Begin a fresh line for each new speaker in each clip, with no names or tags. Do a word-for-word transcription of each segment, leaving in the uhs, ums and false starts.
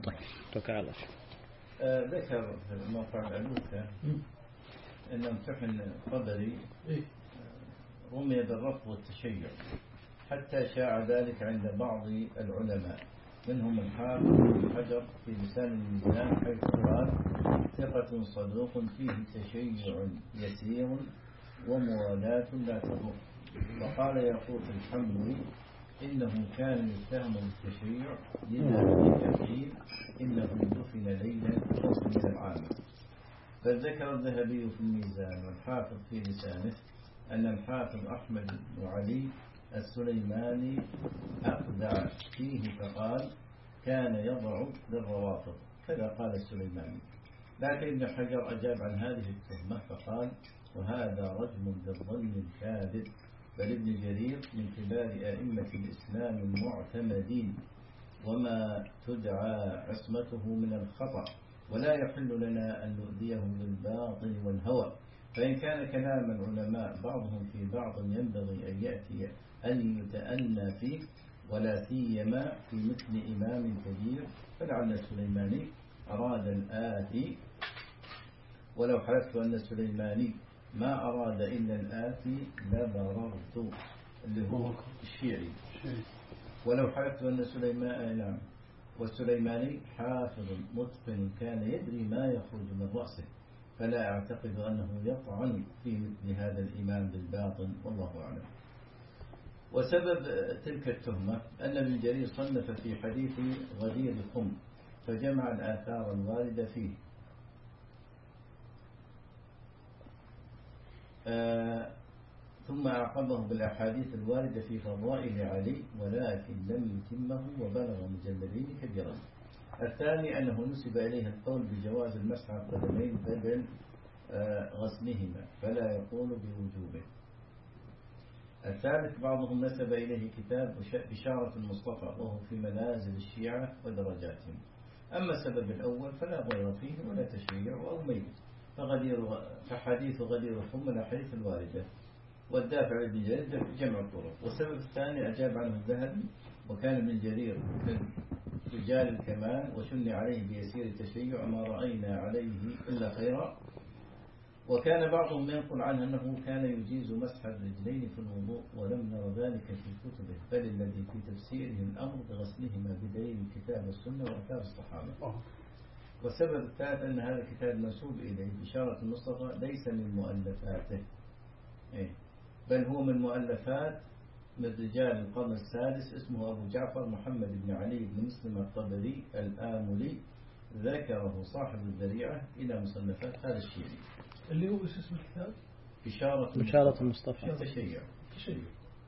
طيب تعالى.
آه ذكر في موقع الألوثة أن امتحن قدري رمي بالرفض والتشيع حتى شاع ذلك عند بعض العلماء منهم الحافظ بن حجر في لسان الميزان حيث قال ثقة صدوق فيه تشيع يسير وموالاة لا تضر. وقال يقول الحموي إنه كان يتهم بالتشيع لذا قيل إنه دفن ليلا من العامة. فذكر الذهبي في الميزان والحافظ في لسانه أن الحافظ أحمد بن علي السليماني أقدع فيه فقال كان يضع للروافض كذا قال السليماني. لكن ابن حجر أجاب عن هذه التهمة فقال وهذا رجم بالظن الكاذب، بل ابن جرير من كبار أئمة الإسلام المعتمدين وما تدعى عصمته من الخطأ، ولا يحل لنا أن نؤذيه بالباطل والهوى. فإن كان كلام العلماء بعضهم في بعض ينبغي أن يأتي أن يتأنى فيه ولا سيما في مثل إمام كبير، فلعل السليماني أراد الآتي، ولو حلفت أن السليماني ما أراد إلا الآتي لبررت اللي هو الشيعي، ولو حلفت أن سليمان نعم والسليماني حافظ متقن كان يدري ما يخرج من رأسه، فلا أعتقد أنه يطعن في مثل هذا الإمام بالباطن والله أعلم. وسبب تلك التهمة أن ابن جرير صنف في حديث غدير خم فجمع الآثار الواردة فيه، آه ثم أعقبه بالأحاديث الواردة في فضائل علي ولكن لم يتمه وبلغ مجلدين كبيرا. الثاني أنه نسب إليه القول بجواز المسح على القدمين بدل آه غسلهما فلا يقول بوجوبه. الثالث بعضهم نسب إليه كتاب بشارة المصطفى وهو في منازل الشيعة ودرجاتهم. أما السبب الأول فلا ضير فيه ولا تشيع أو ميت، فغدير فحديث غدير خم الأحاديث الواردة والدافع لابن جرير جمع الطرق. والسبب الثاني أجاب عنه الذهبي وكان ابن جرير في رجال الكمال وشن عليه بيسير التشيع ما رأينا عليه إلا خيرا. وكان بعضهم ينقل عنه أنه كان يجيز مسح الرجلين في الوضوء ولم نر ذلك في كتبه، بل الذي في تفسيره الأمر بغسلهما بدليل الكتاب والسنة وآثار الصحابة. والسبب الثالث أن هذا الكتاب منسوب إليه بشارة المصطفى ليس من مؤلفاته بل هو من مؤلفات من رجال القرن السادس اسمه أبو جعفر محمد بن علي بن مسلم الطبري الآملي، ذكره صاحب الذريعة إلى مصنفات هذا الشيعي
اللي هو اسم الكتاب
بشارة,
بشارة المصطفى
تشيع تشيع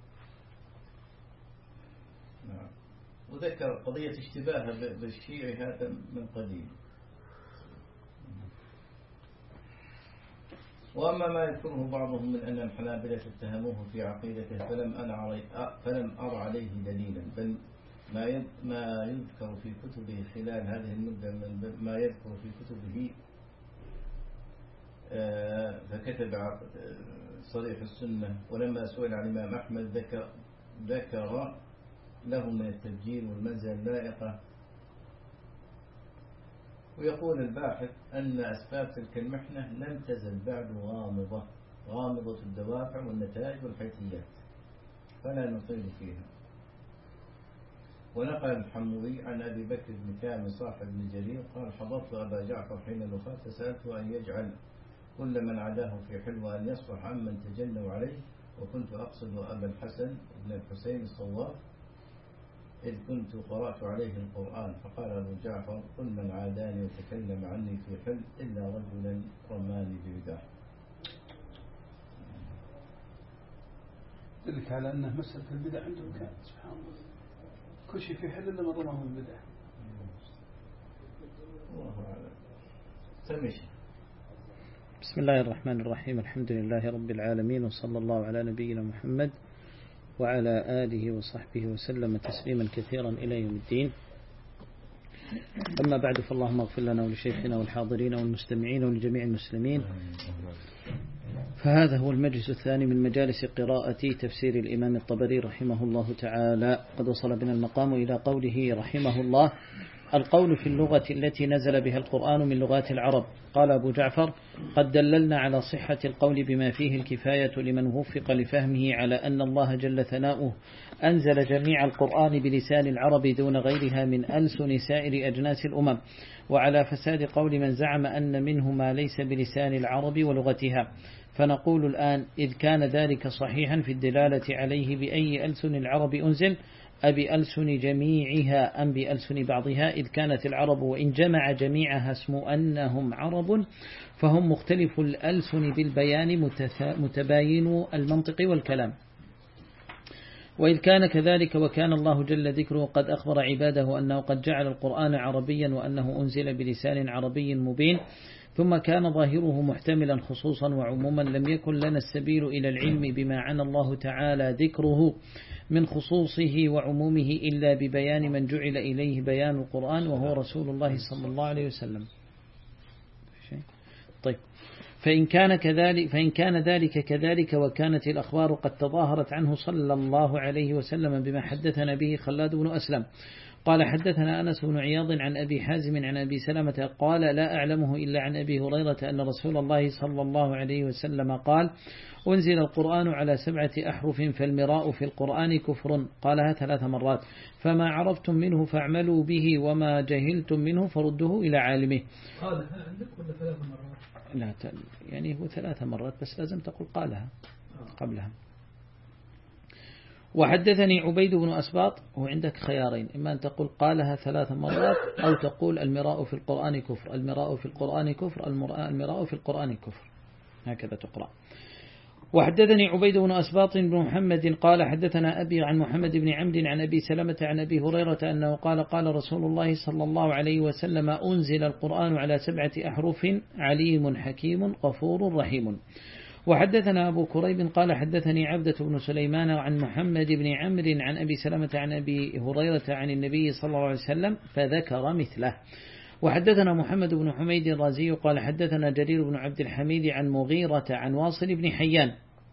نعم. وذكر قضية اشتباهه بالشيعي هذا من قديم. وأما ما يذكره بعضهم من أن الحنابلة اتهموه في عقيدته فلم أنا علي فلم أر عليه دليلا، بل ما ما يذكر في كتبه خلال هذه المدة من ما يذكر في كتبه فكتب صريح السنة. ولما سئل عن الإمام أحمد ذكر ذكر له من التبجيل والمنزل اللائقة. ويقول الباحث أن أسباب تلك المحنة لم تزل بعد غامضة غامضة الدوافع والنتائج والحيثيات فلا نطيل فيها. ونقل الحموي عن أبي بكر بن كامل صاحب ابن جرير قال حضرت أبا جعفر حين الوفاة فسألته أن يجعل كل من عداه في حلوة أن يصفح عمن تجنوا عليه، وكنت أقصد أبا الحسن بن الحسين الصواف إذ كنت قرأت عليه القرآن. فقال أبو جعفر كل من عاداني وتكلم عني في حل إلا رجلا رماني برداء.
دلك على أنه مسألة البدع عندهم كانت سبحان الله كل شيء في حل إلا ما رماه البدع.
الله أعلم. سمش.
بسم الله الرحمن الرحيم. الحمد لله رب العالمين وصلى الله على نبينا محمد وعلى آله وصحبه وسلم تسليما كثيرا إلى يوم الدين. أما بعد فاللهم اغفر لنا ولشيخنا والحاضرين والمستمعين ولجميع المسلمين. فهذا هو المجلس الثاني من مجالس قراءة تفسير الإمام الطبري رحمه الله تعالى. قد وصل بنا المقام إلى قوله رحمه الله القول في اللغة التي نزل بها القرآن من لغات العرب. قال أبو جعفر: قد دللنا على صحة القول بما فيه الكفاية لمن وفق لفهمه على أن الله جل ثناؤه أنزل جميع القرآن بلسان العرب دون غيرها من ألسن سائر أجناس الأمم، وعلى فساد قول من زعم أن منه ما ليس بلسان العرب ولغتها. فنقول الآن: إذ كان ذلك صحيحا في الدلالة عليه بأي ألسن العرب أنزل، أبألسن جميعها أم بألسن بعضها، إذ كانت العرب وإن جمع جميعها اسم أنهم عرب فهم مختلف الألسن بالبيان متباين المنطق والكلام. وإذ كان كذلك وكان الله جل ذكره قد أخبر عباده أنه قد جعل القرآن عربيا وأنه أنزل بلسان عربي مبين، ثم كان ظاهره محتملا خصوصا وعموما، لم يكن لنا السبيل إلى العلم بما عنى الله تعالى ذكره من خصوصه وعمومه إلا ببيان من جعل إليه بيان القرآن وهو رسول الله صلى الله عليه وسلم. طيب، فإن كان كذلك فإن كان ذلك كذلك وكانت الأخبار قد تظاهرت عنه صلى الله عليه وسلم بما حدثنا به خلاد بن أسلم قال: حدثنا أنس بن عياض عن أبي حازم عن أبي سلمة قال: لا أعلمه إلا عن أبي هريرة أن رسول الله صلى الله عليه وسلم قال: أنزل القرآن على سبعة أحرف فالمراء في القرآن كفر. قالها ثلاث مرات. فما عرفتم منه فاعملوا به وما جهلتم منه فردوه إلى عالمه.
قالها عندك ولا ثلاث مرات؟
لا، يعني هو ثلاث مرات بس لازم تقول قالها قبلها. وحدثني عبيد بن أسباط، هو عندك خيارين: إما أن تقول قالها ثلاث مرات أو تقول المراء في القرآن كفر، المراء في القرآن كفر، المراء في القرآن كفر، هكذا تقرأ. وحدثني عبيد بن أسباط بن محمد قال: حدثنا أبي عن محمد بن عمد عن أبي سلمة عن أبي هريرة أنه قال: قال رسول الله صلى الله عليه وسلم: أنزل القرآن على سبعة أحرف عليم حكيم غفور رحيم. وحدثنا أبو كريب قال: حدثني عبدة بن سليمان عن محمد بن عمرو عن أبي سلمة عن أبي هريرة عن النبي صلى الله عليه وسلم فذكر مثله. وحدثنا محمد بن حميد الرازي قال: حدثنا جرير بن عبد الحميد عن مغيرة عن واصل بن حيان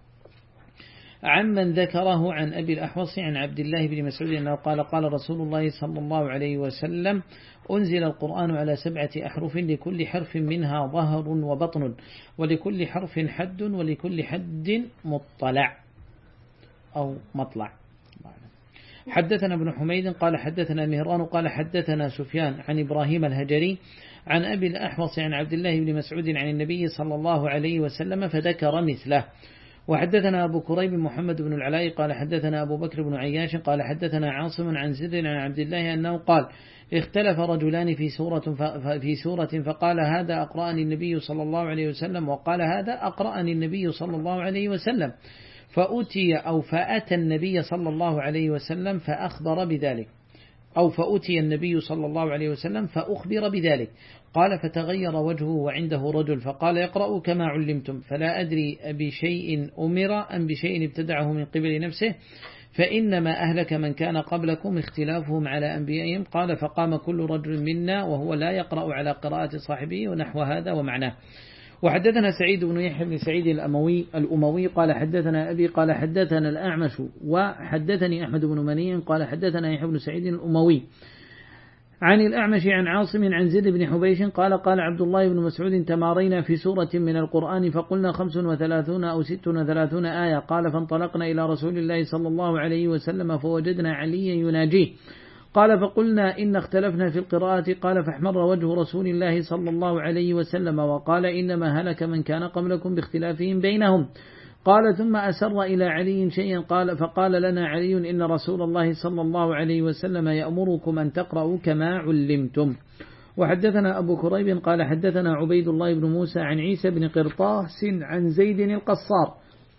عمن ذكره عن أبي الأحوص عن عبد الله بن مسعود أنه قال: قال رسول الله صلى الله عليه وسلم: أنزل القرآن على سبعة أحرف لكل حرف منها ظهر وبطن، ولكل حرف حد، ولكل حد مطلع أو مطلع. حدثنا ابن حميد قال: حدثنا مهران قال: حدثنا سفيان عن إبراهيم الهجري عن أبي الأحوص عن عبد الله بن مسعود عن النبي صلى الله عليه وسلم فذكر مثله. وحدثنا أبو كريب محمد بن العلاء قال: حدثنا أبو بكر بن عياش قال: حدثنا عاصم عن زيد عن عبد الله أنه قال: اختلف رجلان في سورة في سورة فقال: هذا أقرأني النبي صلى الله عليه وسلم، وقال: هذا أقرأني النبي صلى الله عليه وسلم. فأتي أو فأتى النبي صلى الله عليه وسلم فأخبر بذلك، أو فأتي النبي صلى الله عليه وسلم فأخبر بذلك. قال: فتغير وجهه وعنده رجل فقال: يقرأ كما علمتم، فلا أدري بشيء أمر أم بشيء ابتدعه من قبل نفسه، فإنما أهلك من كان قبلكم اختلافهم على أنبيائهم. قال: فقام كل رجل منا وهو لا يقرأ على قراءة صاحبه ونحو هذا ومعناه. وحدثنا سعيد بن يحيى بن سعيد الأموي الأموي قال: حدثنا أبي قال: حدثنا الأعمش وحدثني أحمد بن مني قال: حدثنا يحيى بن سعيد الأموي عن الأعمش عن عاصم عن زيد بن حبيش قال: قال عبد الله بن مسعود: تمارينا في سورة من القرآن فقلنا خمس وثلاثون أو ست وثلاثون آية. قال: فانطلقنا إلى رسول الله صلى الله عليه وسلم فوجدنا عليا يناجيه. قال: فقلنا إن اختلفنا في القراءة. قال: فاحمر وجه رسول الله صلى الله عليه وسلم وقال: إنما هلك من كان قبلكم باختلافهم بينهم. قال: ثم أسر إلى علي شيئا قال فقال لنا علي: إن رسول الله صلى الله عليه وسلم يأمركم أن تقرأوا كما علمتم. وحدثنا أبو كريب قال: حدثنا عبيد الله بن موسى عن عيسى بن قرطاس عن زيد القصار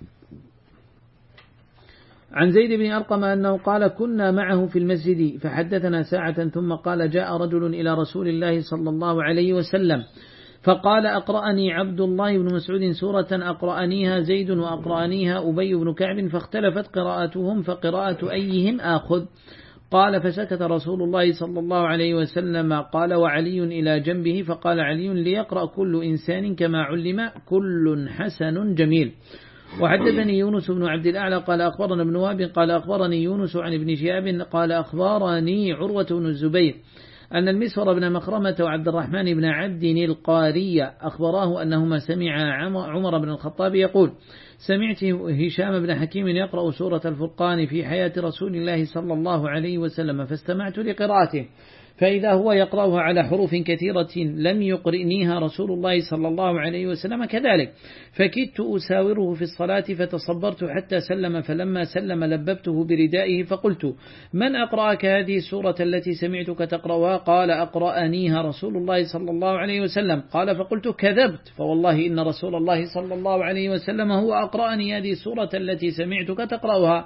عن زيد بن أرقم أنه قال: كنا معه في المسجد فحدثنا ساعة ثم قال: جاء رجل إلى رسول الله صلى الله عليه وسلم فقال: أقرأني عبد الله بن مسعود سورة أقرأنيها زيد وأقرأنيها أبي بن كعب فاختلفت قراءتهم فقراءة أيهم آخذ. قال: فسكت رسول الله صلى الله عليه وسلم. قال: وعلي إلى جنبه فقال علي: ليقرأ كل إنسان كما علم، كل حسن جميل. وحدثني يونس بن عبد الأعلى قال: أخبرنا ابن وهب قال: أخبرني يونس عن ابن شهاب قال: أخبرني عروة بن الزبير أن المسور بن مخرمة وعبد الرحمن بن عبد القاري أخبراه أنهما سمع عمر بن الخطاب يقول: سمعت هشام بن حكيم يقرأ سورة الفرقان في حياة رسول الله صلى الله عليه وسلم، فاستمعت لقراءته، فإذا هو يقرأها على حروف كثيرة لم يقرئنيها رسول الله صلى الله عليه وسلم كذلك، فكدت أساوره في الصلاة فتصبرت حتى سلم، فلما سلم لببته بردائه فقلت: من أقرأك هذه السورة التي سمعتك تقرأها؟ قال: أقرأنيها رسول الله صلى الله عليه وسلم. قال: فقلت: كذبت، فوالله إن رسول الله صلى الله عليه وسلم هو أقرأني هذه السورة التي سمعتك تقرأها.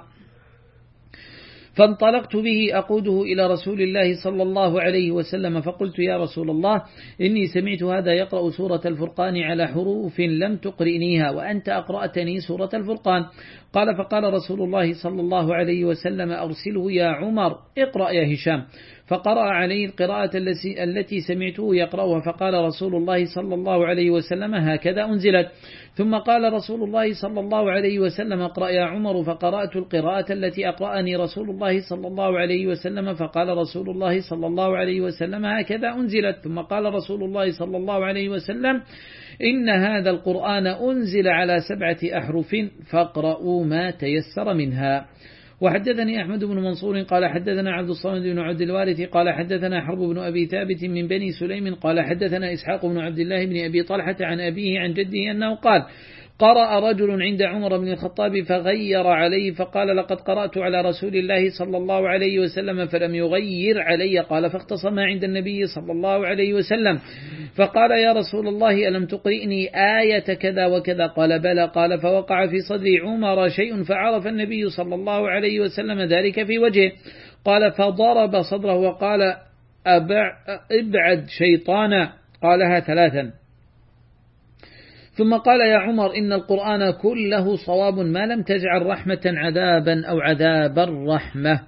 فانطلقت به أقوده إلى رسول الله صلى الله عليه وسلم، فقلت: يا رسول الله، إني سمعت هذا يقرأ سورة الفرقان على حروف لم تقرئنيها، وأنت أقرأتني سورة الفرقان. قال: فقال رسول الله صلى الله عليه وسلم: أرسله يا عمر، اقرأ يا هشام. فقرأ عليه القراءة التي سمعته يقرأها، فقال رسول الله صلى الله عليه وسلم: هكذا أنزلت. ثم قال رسول الله صلى الله عليه وسلم: اقرأ يا عمر. فقرأت القراءة التي أقرأني رسول الله صلى الله عليه وسلم، فقال رسول الله صلى الله عليه وسلم: هكذا أنزلت. ثم قال رسول الله صلى الله عليه وسلم: إن هذا القرآن أنزل على سبعة أحرف فاقرأوا ما تيسر منها. وحدثني أحمد بن منصور قال حدثنا عبد الصمد بن عبد الوارث قال حدثنا حرب بن أبي ثابت من بني سليم قال حدثنا إسحاق بن عبد الله بن أبي طلحة عن أبيه عن جده أنه قال: قرأ رجل عند عمر بن الخطاب فغير عليه، فقال: لقد قرأت على رسول الله صلى الله عليه وسلم فلم يغير علي. قال: فاختصم عند النبي صلى الله عليه وسلم، فقال: يا رسول الله، ألم تقرئني آية كذا وكذا؟ قال: بلى. قال: فوقع في صدر عمر شيء فعرف النبي صلى الله عليه وسلم ذلك في وجهه. قال: فضرب صدره وقال: ابعد شيطانا. قالها ثلاثا. ثم قال: يا عمر، إن القرآن كله صواب ما لم تجعل رحمة عذابا أو عذاب الرحمة.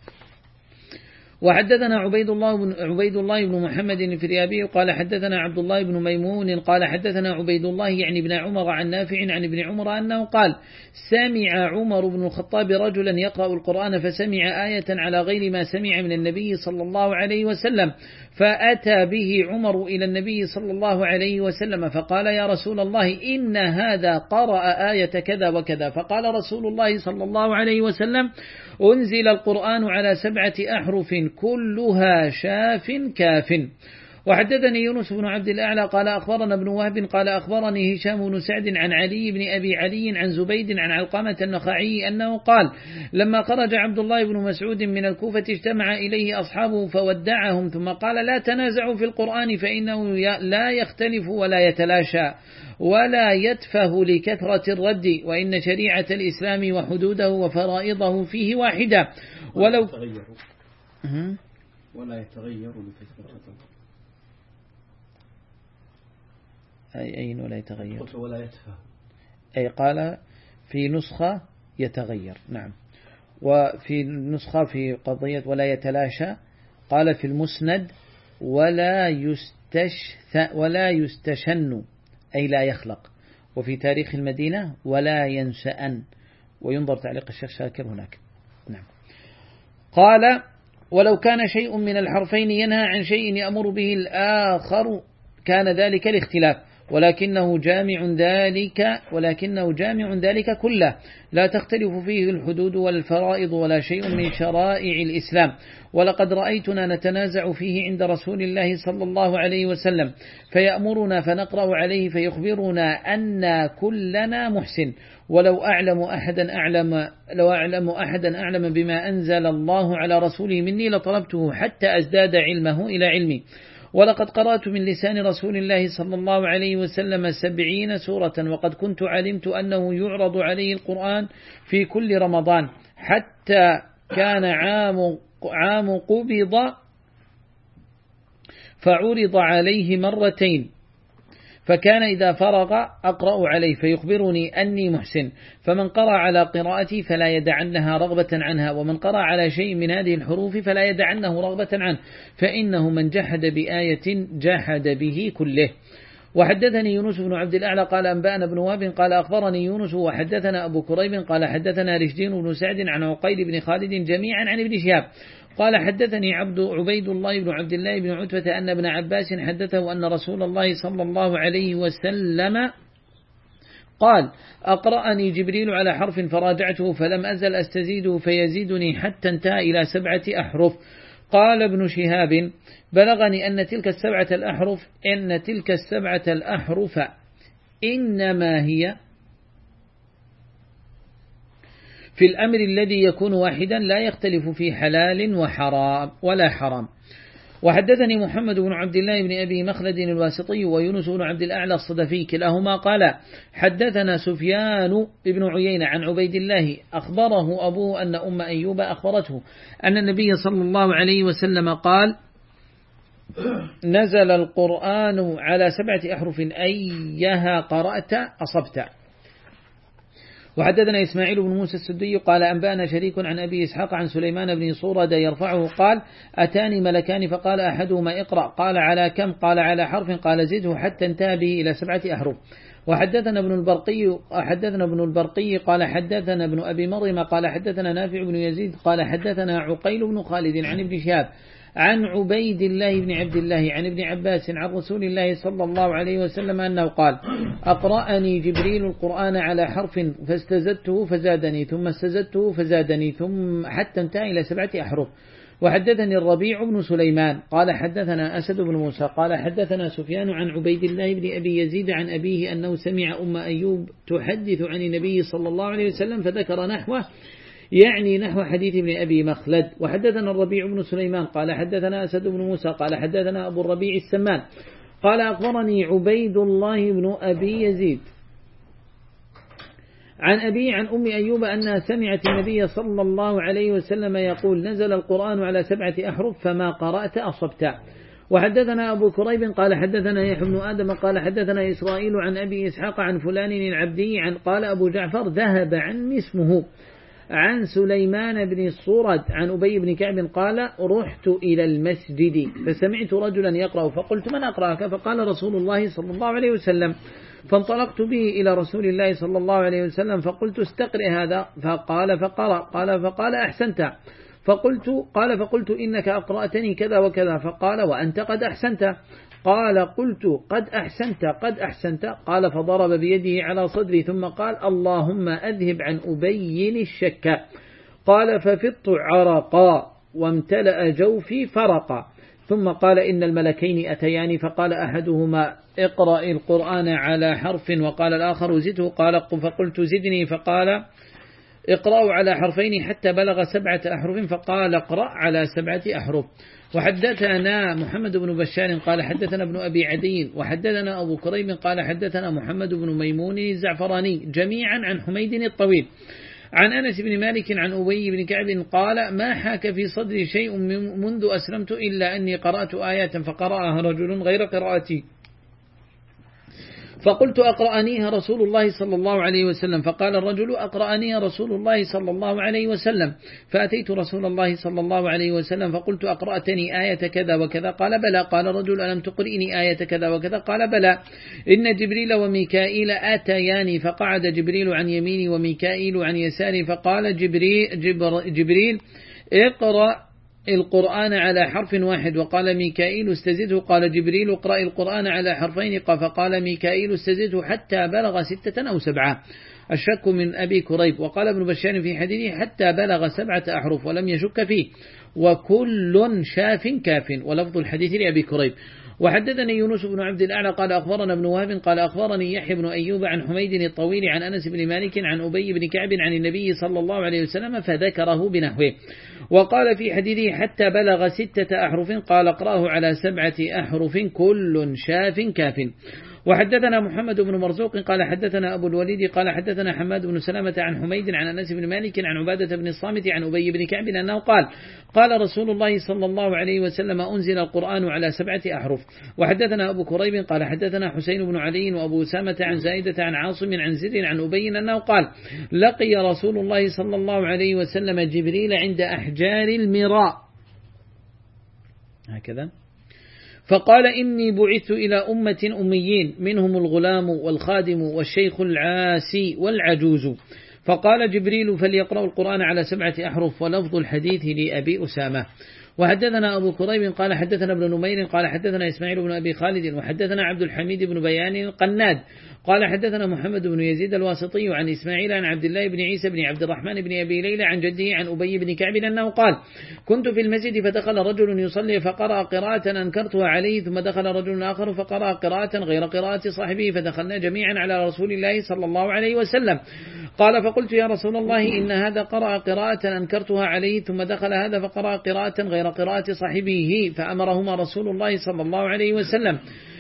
وحدثنا عبيد الله بن عبيد الله بن محمد الفريابي قال حدثنا عبد الله بن ميمون قال حدثنا عبيد الله يعني ابن عمر عن نافع عن ابن عمر أنه قال: سمع عمر بن الخطاب رجلا يقرأ القرآن فسمع آية على غير ما سمع من النبي صلى الله عليه وسلم، فأتى به عمر إلى النبي صلى الله عليه وسلم فقال: يا رسول الله، إن هذا قرأ آية كذا وكذا. فقال رسول الله صلى الله عليه وسلم: أنزل القرآن على سبعة أحرف كلها شاف كاف. وحدثني يونس بن عبد الأعلى قال أخبرنا ابن وهب قال أخبرني هشام بن سعد عن علي بن أبي علي عن زبيد عن علقمة النخعي أنه قال: لما خرج عبد الله بن مسعود من الكوفة اجتمع إليه أصحابه فودعهم، ثم قال: لا تنازعوا في القرآن فإنه لا يختلف ولا يتلاشى ولا يتفه لكثرة الرد، وإن شريعة الإسلام وحدوده وفرائضه فيه واحدة ولو
ولا يتغير لكثرة الرد.
أي أين ولا يتغير؟
قلت ولا يتفه.
أي قال في نسخة يتغير، نعم. وفي نسخة في قضية ولا يتلاشى قال في المسند ولا يستشث ولا يستشن أي لا يخلق. وفي تاريخ المدينة ولا ينشأن، وينظر تعليق الشيخ شاكر هناك، نعم. قال: ولو كان شيء من الحرفين ينهى عن شيء يأمر به الآخر كان ذلك الاختلاف، ولكنه جامع ذلك ولكنه جامع ذلك كله، لا تختلف فيه الحدود والفرائض ولا شيء من شرائع الإسلام. ولقد رأيتنا نتنازع فيه عند رسول الله صلى الله عليه وسلم فيأمرنا فنقرأ عليه فيخبرنا أن كلنا محسن، ولو أعلم أحدا أعلم لو أعلم أحدا أعلم بما أنزل الله على رسوله مني لطلبته حتى أزداد علمه إلى علمي. ولقد قرأت من لسان رسول الله صلى الله عليه وسلم سبعين سورة، وقد كنت علمت أنه يعرض عليه القرآن في كل رمضان حتى كان عام عام قبض فعرض عليه مرتين، فكان إذا فرغ أقرأ عليه فيخبرني أني محسن، فمن قرأ على قراءتي فلا يدعنها رغبة عنها، ومن قرأ على شيء من هذه الحروف فلا يدعنه رغبة عنه، فإنه من جحد بآية جحد به كله. وحدثني يونس بن عبد الأعلى قال أنبأنا بن وهب قال أخبرني يونس وحدثنا أبو كريب قال حدثنا رشدين بن سعد عن عقيل بن خالد جميعا عن ابن شهاب قال حدثني عبد عبيد الله بن عبد الله بن عتبة أن ابن عباس حدثه أن رسول الله صلى الله عليه وسلم قال أقرأني جبريل على حرف فراجعته فلم أزل أستزيده فيزيدني حتى انتهى إلى سبعة أحرف. قال ابن شهاب بلغني أن تلك السبعة الأحرف إن تلك السبعة الأحرف إنما هي في الأمر الذي يكون واحدا لا يختلف في حلال وحرام ولا حرام. وحدثني محمد بن عبد الله بن أبي مخلد الواسطي ويونس بن عبد الأعلى الصدفي كلاهما قال حدثنا سفيان بن عيينة عن عبيد الله أخبره أبوه أن أم أيوب أخبرته أن النبي صلى الله عليه وسلم قال نزل القرآن على سبعة أحرف أيها قرأت أصبت. وحدثنا إسماعيل بن موسى السدي قال أنبأنا شريك عن أبي إسحاق عن سليمان بن صورة يرفعه قال أتاني ملكان فقال أحدهما اقرأ قال على كم قال على حرف قال زده حتى انتهى به إلى سبعة أحرف. وحدثنا ابن البرقي حدثنا ابن البرقي قال حدثنا ابن أبي مريم قال حدثنا نافع بن يزيد قال حدثنا عقيل بن خالد عن ابن شهاب عن عبيد الله بن عبد الله عن ابن عباس عن رسول الله صلى الله عليه وسلم أنه قال أقرأني جبريل القرآن على حرف فاستزدته فزادني ثم استزدته فزادني ثم حتى انتهى إلى سبعة أحرف. وحدثني الربيع بن سليمان قال حدثنا أسد بن موسى قال حدثنا سفيان عن عبيد الله بن أبي يزيد عن أبيه أنه سمع أم أيوب تحدث عن النبي صلى الله عليه وسلم فذكر نحوه يعني نحو حديث ابن أبي مخلد. وحدثنا الربيع بن سليمان قال حدثنا أسد بن موسى قال حدثنا أبو الربيع السمان قال أخبرني عبيد الله بن أبي يزيد عن أبي عن أم أيوب أنها سمعت النبي صلى الله عليه وسلم يقول نزل القرآن على سبعة أحرف فما قرأت أصبت. وحدثنا أبو كريب قال حدثنا يحيى بن آدم قال حدثنا إسرائيل عن أبي إسحاق عن فلان العبدي عن قال أبو جعفر ذهب عني اسمه عن سليمان بن الصورد عن أبي بن كعب قال رحت إلى المسجد فسمعت رجلا يقرأ فقلت من أقرأك فقال رسول الله صلى الله عليه وسلم فانطلقت به إلى رسول الله صلى الله عليه وسلم فقلت استقرئ هذا فقال فقرأ قال فقال أحسنت فقلت قال فقلت إنك أقرأتني كذا وكذا فقال وأنت قد أحسنت قال قلت قد أحسنت قد أحسنت قال فضرب بيده على صدري ثم قال اللهم أذهب عن أبين الشك قال ففضت عرقا وامتلأ جوفي فرقا ثم قال إن الملكين أتياني فقال أحدهما اقرأ القرآن على حرف وقال الآخر زده قال فقلت زدني فقال اقرأوا على حرفين حتى بلغ سبعة أحرف فقال اقرأ على سبعة أحرف. وحدثنا محمد بن بشار قال حدثنا ابن أبي عدي وحدثنا أبو كريم قال حدثنا محمد بن ميمون الزعفراني جميعا عن حميد الطويل عن أنس بن مالك عن أبي بن كعب قال ما حاك في صدري شيء منذ أسلمت إلا أني قرأت آيات فقرأها رجل غير قراءتي فقلت أقرأنيها رسول الله صلى الله عليه وسلم فقال الرجل أقرأنيها رسول الله صلى الله عليه وسلم فأتيت رسول الله صلى الله عليه وسلم فقلت أقرأتني آية كذا وكذا قال بلى قال الرجل ألم تقرئني آية كذا وكذا قال بلى إن جبريل وميكائيل آتياني فقعد جبريل عن يميني وميكائيل عن يساري فقال جبريل, جبر جبريل اقرأ القرآن على حرف واحد وقال ميكائيل استزده قال جبريل اقرأ القرآن على حرفين فقال ميكائيل استزده حتى بلغ ستة أو سبعة الشك من أبي كريب. وقال ابن بشار في حديثه حتى بلغ سبعة أحرف ولم يشك فيه وكل شاف كاف ولفظ الحديث لأبي كريب. وحدثني يونس بن عبد الأعلى قال أخبرنا ابن وهب قال أخبرني يحيى بن أيوب عن حميد الطويل عن أنس بن مالك عن أبي بن كعب عن النبي صلى الله عليه وسلم فذكره بنحوه. وقال في حديثه حتى بلغ ستة أحرف قال اقرأه على سبعة أحرف كل شاف كاف. وحدثنا محمد بن مرزوق قال حدثنا أبو الوليد قال حدثنا حماد بن سلامة عن حميد عن أنس بن مالك عن عبادة بن الصامت عن أبي بن كعب أنه قال قال رسول الله صلى الله عليه وسلم أنزل القرآن على سبعة أحرف. وحدثنا أبو كريب قال حدثنا حسين بن علي وأبو سامة عن زائدة عن عاصم عن زيد عن أبي أنه قال لقي رسول الله صلى الله عليه وسلم جبريل عند أحجار المراء هكذا فقال إني بعثت إلى أمة أميين منهم الغلام والخادم والشيخ العاسي والعجوز فقال جبريل فليقرأ القرآن على سبعة أحرف، ولفظ الحديث لأبي أسامة. وحدثنا أبو كريب قال حدثنا ابن نمير قال حدثنا إسماعيل بن أبي خالد وحدثنا عبد الحميد بن بيان القناد قال حدثنا محمد بن يزيد الواسطي عن إسماعيل عن عبد الله بن عيسى بن عبد الرحمن بن أبي ليلى عن جده عن أبي بن كعب أنه قال كنت في المسجد فدخل رجل يصلي فقرأ قراءة أنكرتها عليه، ثم دخل رجل آخر فقرأ قراءة غير قراءة صاحبه، فدخلنا جميعا على رسول الله صلى الله عليه وسلم. قال فقلت يا رسول الله إن هذا قرأ قراءة أنكرتها عليه، ثم دخل هذا فقرأ قراءة غير قراءة صاحبه، فأمرهما رسول الله صلى الله عليه وسلم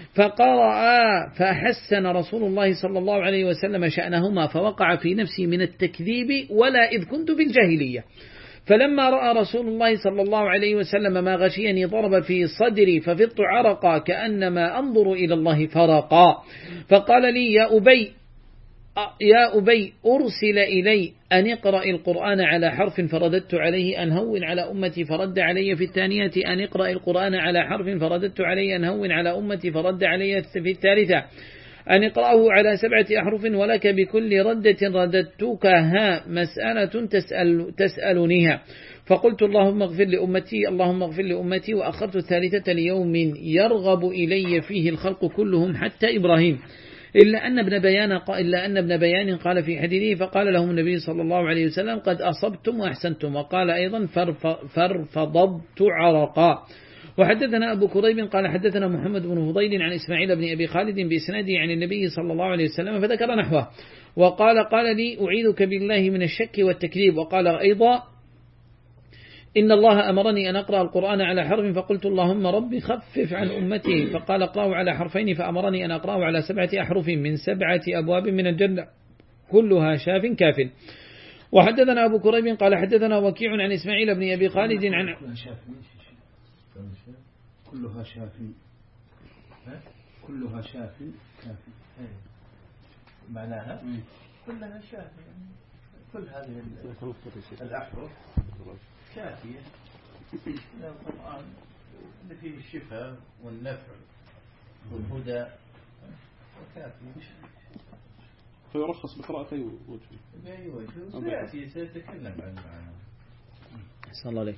فقرأ فحسن رسول الله صلى الله عليه وسلم شأنهما، فوقع في نفسي من التكذيب ولا إذ كنت في الجاهلية. فلما رأى رسول الله صلى الله عليه وسلم ما غشيني ضرب في صدري ففضت عرقا كأنما أنظر إلى الله فرقا، فقال لي يا أبي يا أبي أرسل إلي أن اقرأ القرآن على حرف، فرددت عليه أن هون على أمتي، فرد علي في الثانية أن اقرأ القرآن على حرف، فرددت عليه أن هون على أمتي، فرد علي في الثالثة أن اقرأه على سبعة أحرف، ولك بكل ردة رددتكها مسألة تسأل تسألنيها. فقلت اللهم اغفر لأمتي اللهم اغفر لأمتي، وأخرت الثالثة ليوم يرغب إلي فيه الخلق كلهم حتى إبراهيم، إلا أن ابن بيان إلا أن ابن بيان قال في حديثه فقال لهم النبي صلى الله عليه وسلم قد أصبتم وأحسنتم، وقال أيضا فارفضبت عرقا. وحدثنا أبو كريب قال حدثنا محمد بن فضيل عن إسماعيل بن أبي خالد بإسناده عن النبي صلى الله عليه وسلم فذكر نحوه، وقال قال لي أعيذك بالله من الشك والتكذيب. وقال أيضا إن الله أمرني أن أقرأ القرآن على حرف، فقلت اللهم ربي خفف عن أمتي، فقال اقرأه على حرفين، فأمرني أن أقرأه على سبعة أحرف من سبعة أبواب من الجنة كلها شاف كاف. وحدثنا أبو كريب قال حدثنا وكيع عن إسماعيل بن أبي خالد عن
كلها شاف كلها شاف كاف
معناها كلها شاف، كل هذه الأحرف شافية من القرآن اللي فيه الشفاء والنفع والهدى وكافية،
فيرخص بقراءتي وجهه
بأي وجه سيأتي سيتكلم عن المعنى.
صلى الله عليه.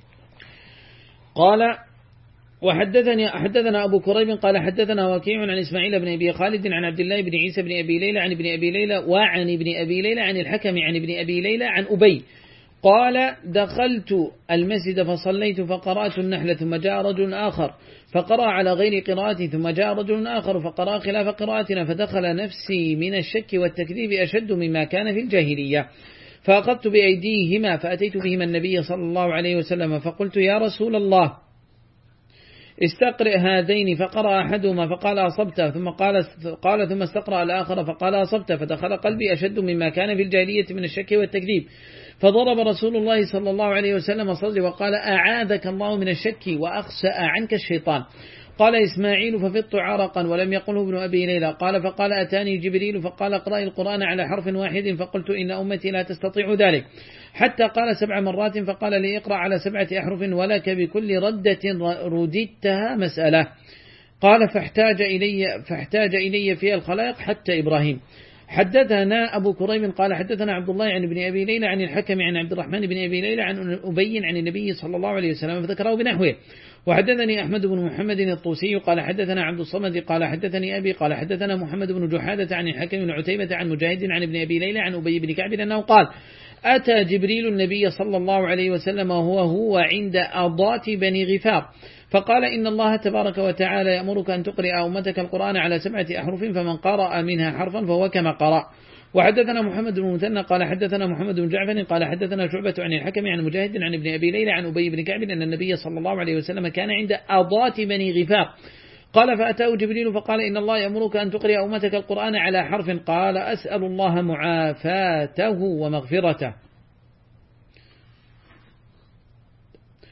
قال وحدثني حدثنا أبو كريب قال حدثنا وكيع عن إسماعيل بن أبي خالد عن عبد الله بن عيسى بن أبي ليلى عن ابن أبي ليلى وعن ابن أبي ليلى عن الحكم عن ابن أبي ليلى عن أبي قال دخلت المسجد فصليت فقرأت النحل، ثم جاء رجل آخر فقرأ على غير قراءتي، ثم جاء رجل آخر فقرأ خلاف قراءتنا، فدخل نفسي من الشك والتكذيب أشد مما كان في الجاهلية، فأخذت بأيديهما فأتيت بهما النبي صلى الله عليه وسلم فقلت يا رسول الله استقرئ هذين، فقرأ أحدهما فقال أصبت، ثم قال, قال ثم استقرأ الآخر فقال أصبت، فدخل قلبي أشد مما كان في الجاهلية من الشك والتكذيب، فضرب رسول الله صلى الله عليه وسلم صدري وقال أعاذك الله من الشك وأخسأ عنك الشيطان. قال إسماعيل ففضت عرقا، ولم يقله ابن أبي ليلى. قال فقال أتاني جبريل فقال اقرأ القرآن على حرف واحد، فقلت إن أمتي لا تستطيع ذلك، حتى قال سبع مرات، فقال لي اقرأ على سبعة أحرف ولك بكل ردة رددتها مسألة. قال فاحتاج إلي, فاحتاج إلي في الخلائق حتى إبراهيم. حدثنا أبو كريم قال حدثنا عبد الله عن ابن أبي ليلى عن الحكم عن عبد الرحمن بن أبي ليلى عن أبي عن النبي صلى الله عليه وسلم فذكره بنحوه. وحدثني أحمد بن محمد الطوسي قال حدثنا عبد الصمد قال حدثني أبي قال حدثنا محمد بن جحادة عن الحكم بن عتيبة عن مجاهد عن ابن أبي ليلى عن أبي بن كعب أنه قال أتى جبريل النبي صلى الله عليه وسلم وهو هو عند أضات بني غفار، فقال إن الله تبارك وتعالى يأمرك أن تقرأ أمتك القرآن على سبعة أحرف، فمن قرأ منها حرفا فهو كما قرأ. وحدثنا محمد بن مثنى قال حدثنا محمد بن جعفر قال حدثنا شعبة عن الحكم عن مجاهد عن ابن أبي ليلى عن أبي بن كعب أن النبي صلى الله عليه وسلم كان عند أضات بني غفار، قال فأتاه جبريل فقال إن الله يأمرك أن تقرأ أمتك القرآن على حرف، قال أسأل الله معافاته ومغفرته.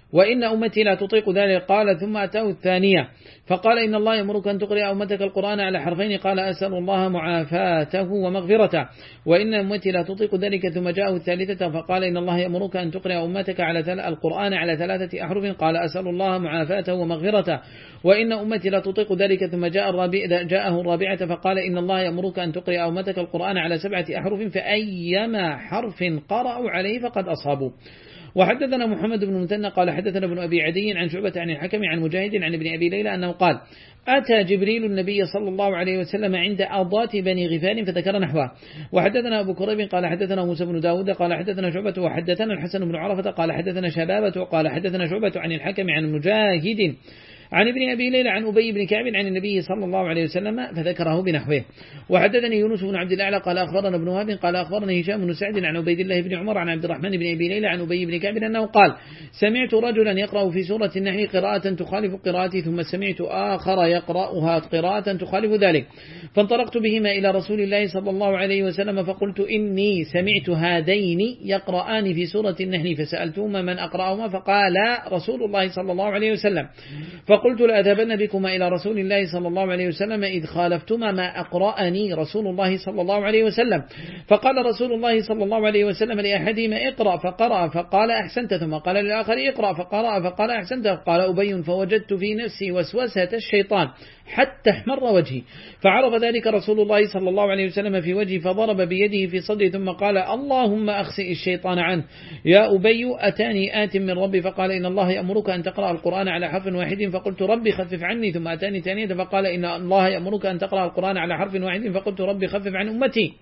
وإن أمتي لا تطيق ذلك. قال ثم أتاه الثانية فقال إن الله يأمرك أن تقرأ أمتك القرآن على حرفين. قال أسأل الله معافاته ومغفرته. وإن أمتي لا تطيق ذلك. ثم جاءه الثالثة فقال إن الله يأمرك أن تقرأ أمتك على القرآن على ثلاثة أحرف. قال أسأل الله معافاته ومغفرته. وإن أمتي لا تطيق ذلك. ثم جاء الرابع جاءه الرابعة فقال إن الله يأمرك أن تقرأ أمتك القرآن على سبعة أحرف فأيما حرف قرأوا عليه فقد أصابوا. وحدثنا محمد بن المثنى قال حدثنا ابن أبي عدي عن شعبة عن الحكم عن مجاهد عن ابن أبي ليلى أنه قال أتى جبريل النبي صلى الله عليه وسلم عند أضات بني غفار فذكر نحوه. وحدثنا أبو كريب قال حدثنا موسى بن داود قال حدثنا شعبة وحدثنا الحسن بن عرفة قال حدثنا شبابة قال حدثنا شعبة عن الحكم عن مجاهد عن ابن أبي ليلى عن أبي بن كعب عن النبي صلى الله عليه وسلم فذكره بنحوه. وحدثني يونس بن عبد الأعلى قال أخبرنا ابن وهب قال أخبرني هشام بن سعد عن عبيد الله بن عمر عن عبد الرحمن بن أبي ليلى عن أبي بن كعب أنه قال سمعت رجلا يقرأ في سورة النحل قراءة تخالف قراءتي ثم سمعت آخر يقرأها قراءة تخالف ذلك فانطلقت بهما إلى رسول الله صلى الله عليه وسلم فقلت إني سمعت هذين يقرآن في سورة النحل فسألتهما من أقرأهما فقال رسول الله صلى الله عليه وسلم فقلت لأذهبن بكما إلى رسول الله صلى الله عليه وسلم إذ خالفتما ما أقرأني رسول الله صلى الله عليه وسلم. فقال رسول الله صلى الله عليه وسلم لأحدهما اقرأ فقرأ فقال أحسنت ثم قال للآخر اقرأ فقرأ فقال أحسنت. قال أبي فوجدت في نفسي وسوسة الشيطان حتى احمر وجهي فعرف ذلك رسول الله صلى الله عليه وسلم في وجهي فضرب بيده في صدري ثم قال اللهم أخسئ الشيطان عنه. يا أبي أتاني آت من ربي فقال إن الله يأمرك أن تقرأ القرآن على حرف واحد فقلت ربي خفف عني. ثم أتاني ثانية فقال إن الله يأمرك أن تقرأ القرآن على حرف واحد فقلت ربي خفف عن أمتي.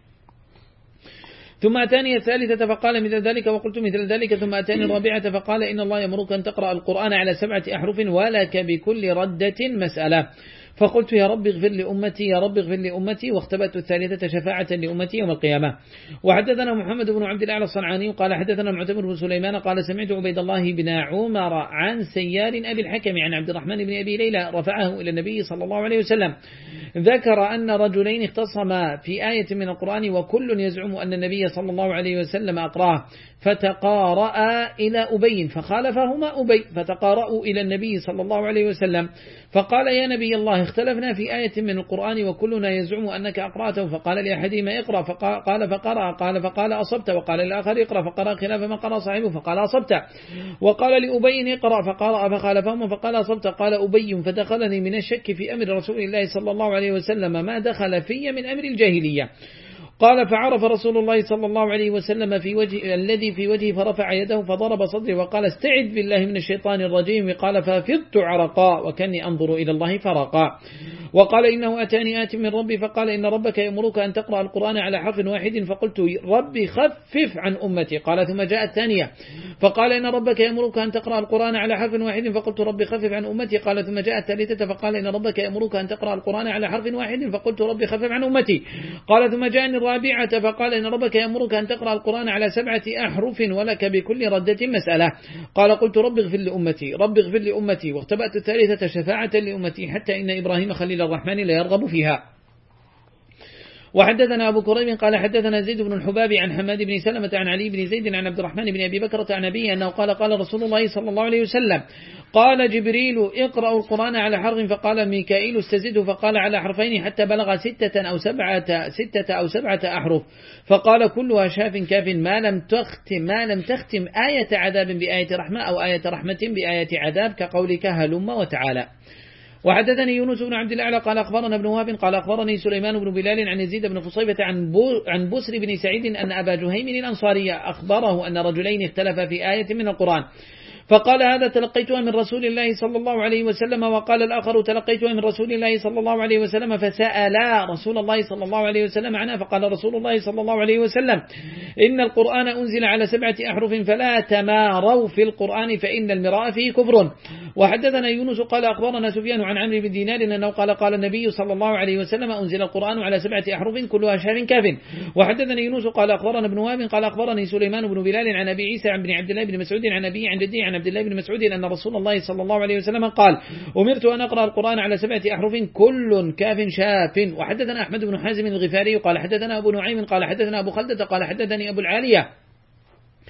ثم أتاني الثالثة فقال مثل ذلك وقلت مثل ذلك. ثم أتاني الرابعة فقال إن الله يأمرك أن تقرأ القرآن على سبعة أحرف ولك بكل ردة مسألة. فقلت يا رب اغفر لأمتي يا رب اغفر لأمتي واختبأت الثالثة شفاعة لأمتي يوم القيامة. وحدثنا محمد بن عبد الأعلى الصنعاني قال حدثنا معتمر بن سليمان قال سمعت عبيد الله بن عمر عن سيار أبي الحكم عن عبد الرحمن بن أبي ليلى رفعه إلى النبي صلى الله عليه وسلم ذكر أن رجلين اختصما في آية من القرآن وكل يزعم أن النبي صلى الله عليه وسلم أقراه فتقارأ إلى أبي فخالفهما أبي فتقارأوا إلى النبي صلى الله عليه وسلم فقال يا نبي الله اختلفنا في آية من القرآن وكلنا يزعم أنك أقرأته. فقال لأحدهما اقرأ فقال فقرأ قال فقال أصبت وقال للآخر اقرأ فقرأ خلاف ما قرأ صاحبه فقال أصبت وقال لأبي اقرأ فقرأ فخالفهما فقال أصبت. قال أبي فدخلني من الشك في أمر رسول الله صلى الله عليه وسلم ما دخل في من أمر الجاهلية. قال فعرف رسول الله صلى الله عليه وسلم في وجه الذي في وجهه فرفع يده فضرب صدري وقال استعذ بالله من الشيطان الرجيم. قال ففضت عرقا وكاني أنظر إلى الله فرقا. وقال إنه أتاني آت من ربي فقال إن ربك يأمرك أن تقرأ القرآن على حرف واحد فقلت ربي خفف عن أمتي. قال ثم جاء الثانية فقال إن ربك يأمرك أن تقرأ القرآن على حرف واحد فقلت ربي خفف عن أمتي. قال ثم جاء الثالثة فقال إن ربك يأمرك أن تقرأ القرآن على حرف واحد فقلت ربي خفف عن أمتي. قال ثم جاءني الرابعة فقال إن ربك يأمرك أن تقرأ القرآن على سبعة أحرف ولك بكل ردة مسألة. قال قلت رب اغفر لأمتي رب اغفر لأمتي واختبأت الثالثة شفاعة لأمتي حتى إن إبراهيم خليل الرحمن لا يرغب فيها. وحدثنا أبو كريم قال حدثنا زيد بن الحباب عن حماد بن سلمة عن علي بن زيد عن عبد الرحمن بن أبي بكرة عن أبيه أنه قال قال رسول الله صلى الله عليه وسلم قال جبريل اقرأوا القرآن على حرف فقال ميكائيل استزده فقال على حرفين حتى بلغ ستة أو سبعة ستة أو سبعة أحرف فقال كلها شاف كاف ما لم تختم ما لم تختم آية عذاب بآية رحمة أو آية رحمة بآية عذاب كقولك هلم وتعالى. وحدثني يونس بن عبد الأعلى قال أخبرنا ابن وهب قال أخبرني سليمان بن بلال عن يزيد بن خصيبة عن عن بسر بن سعيد أن أبا جهيم الأنصاري أخبره أن رجلين اختلفا في آية من القرآن فقال هذا تلقيتها من رسول الله صلى الله عليه وسلم وقال الآخر تلقيتها من رسول الله صلى الله عليه وسلم فسألا رسول الله صلى الله عليه وسلم عنها فقال رسول الله صلى الله عليه وسلم إن القرآن أنزل على سبعة أحرف فلا تماروا في القرآن فإن المراء فيه كفر. وحدثنا يونس قال أخبرنا سفيان عن عمرو بن دينار أنه قال قال النبي صلى الله عليه وسلم أنزل القرآن على سبعة أحرف كلها شاف كاف. وحدثني يونس قال أخبرنا ابن وهب قال أخبرني سليمان بن بلال عن أبي عيسى عن بن عبد الله بن مسعود عن أبي عن جدي عن عبد الله بن مسعود أن رسول الله صلى الله عليه وسلم قال أمرت أن أقرأ القرآن على سبعة أحرف كل كاف شاف. وحدثنا أحمد بن حازم الغفاري قال حدثنا أبو نعيم قال حدثنا أبو خلدة قال حدثني أبو العالية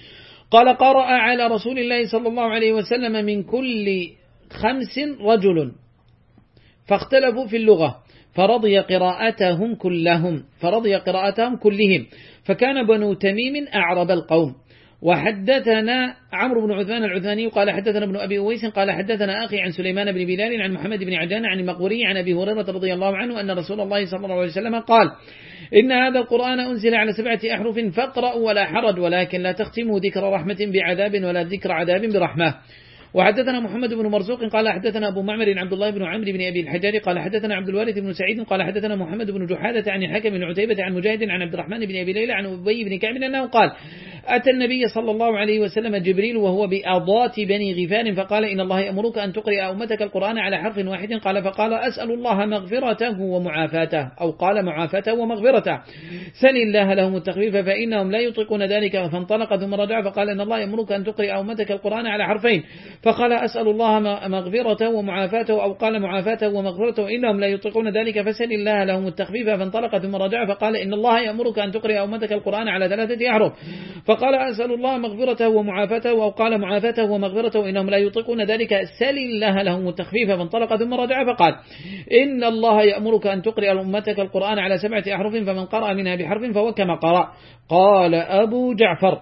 قال قرأ على رسول الله صلى الله عليه وسلم من كل خمس رجل فاختلفوا في اللغة فرضي قراءتهم كلهم فرضي قراءتهم كلهم فكان بنو تميم أعرب القوم. وحدثنا عمرو بن عثمان العثماني قال حدثنا ابن أبي أويس قال حدثنا أخي عن سليمان بن بلال عن محمد بن عجان عن المقبوري عن أبي هريرة رضي الله عنه أن رسول الله صلى الله عليه وسلم قال إن هذا القرآن أنزل على سبعة أحرف فاقرأوا ولا حرج ولكن لا تختموا ذكر رحمة بعذاب ولا ذكر عذاب برحمة. وحدثنا محمد بن مرزوق قال حدثنا أبو معمر عبد الله بن عمرو بن أبي الحجاج قال حدثنا عبد الوارث بن سعيد قال حدثنا محمد بن جحادة عن الحكم بن عتيبة عن مجاهد عن عبد الرحمن بن أبي ليلى عن أبي بن كعب أنه قال أتى النبي صلى الله عليه وسلم جبريل وهو بأضات بني غفار فقال إن الله يأمرك أن تقرأ أمتك القرآن على حرف واحد قال فقال أسأل الله مغفرته ومعافاته أو قال معافاته ومغفرته سل الله لهم التخفيف فإنهم لا يطيقون ذلك فانطلق ثم رجع فقال إن الله يأمرك أن تقرأ أمتك القرآن على حرفين فقال أسأل الله مغفرته ومعافاته أو قال معافاته ومغفرته إنهم لا يطيقون ذلك فسل الله لهم التخفيف فانطلق ثم رجع فقال إن الله يأمرك أن تقرأ أمتك القرآن على ثلاثة أحرف فقال أسأل الله مغفرته ومعافاته أو قال معافاته ومغفرته إنهم لا يطيقون ذلك سل الله لهم التخفيف فانطلق ثم رجع فقال إن الله يأمرك أن تقرأ أمتك القرآن على سبعة أحرف فمن قرأ منها بحرف فهو كما قرأ. قال أبو جعفر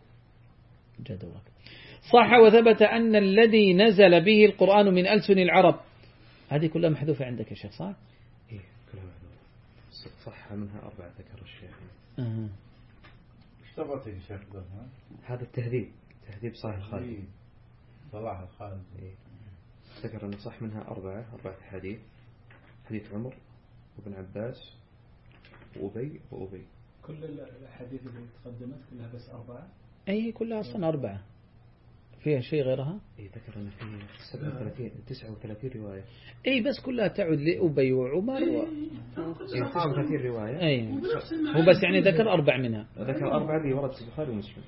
جدوك صح وثبت أن الذي نزل به القرآن من ألسن العرب هذه كلها محذوفة عندك يا شيخ صح؟
إيه كلها محذوفة صح منها أربعة ذكر الشيخ.
أه.
ايش تبغى يا شيخ؟
هذا التهذيب تهذيب صالح الخالد
صلاح الخالد
إيه. ذكر أنه صح منها أربعة أربعة حديث حديث عمر وابن عباس وأبي وأبي
كل الحديث اللي تقدمت كلها بس أربعة
أي كلها أصلا أربعة فيها شيء غيرها؟
إيه ذكر أن فيه سبعة وثلاثين تسعة وثلاثين رواية.
أي بس كلها تعود لأبي وعمر و...
إيه تسعة وثلاثين رواية.
أي هو بس يعني ذكر أربع منها.
ذكر أربعة اللي ورد في البخاري ومسلم.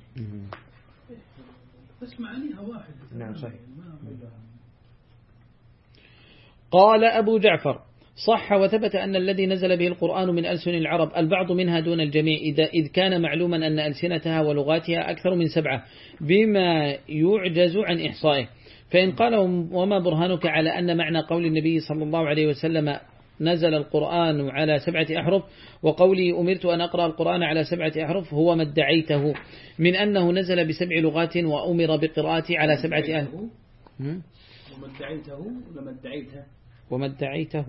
بس معانيها واحد.
نعم صحيح.
قال أبو جعفر صح وثبت أن الذي نزل به القرآن من ألسن العرب البعض منها دون الجميع إذا إذ كان معلوما أن ألسنتها ولغاتها أكثر من سبعة بما يعجز عن إحصائه. فإن قال وما برهانك على أن معنى قول النبي صلى الله عليه وسلم نزل القرآن على سبعة أحرف وقولي أمرت أن أقرأ القرآن على سبعة أحرف هو ما ادعيته من أنه نزل بسبع لغات وأمر بقراءته على سبعة أحرف
وما ادعيته وما ادعيته
وما ادعيته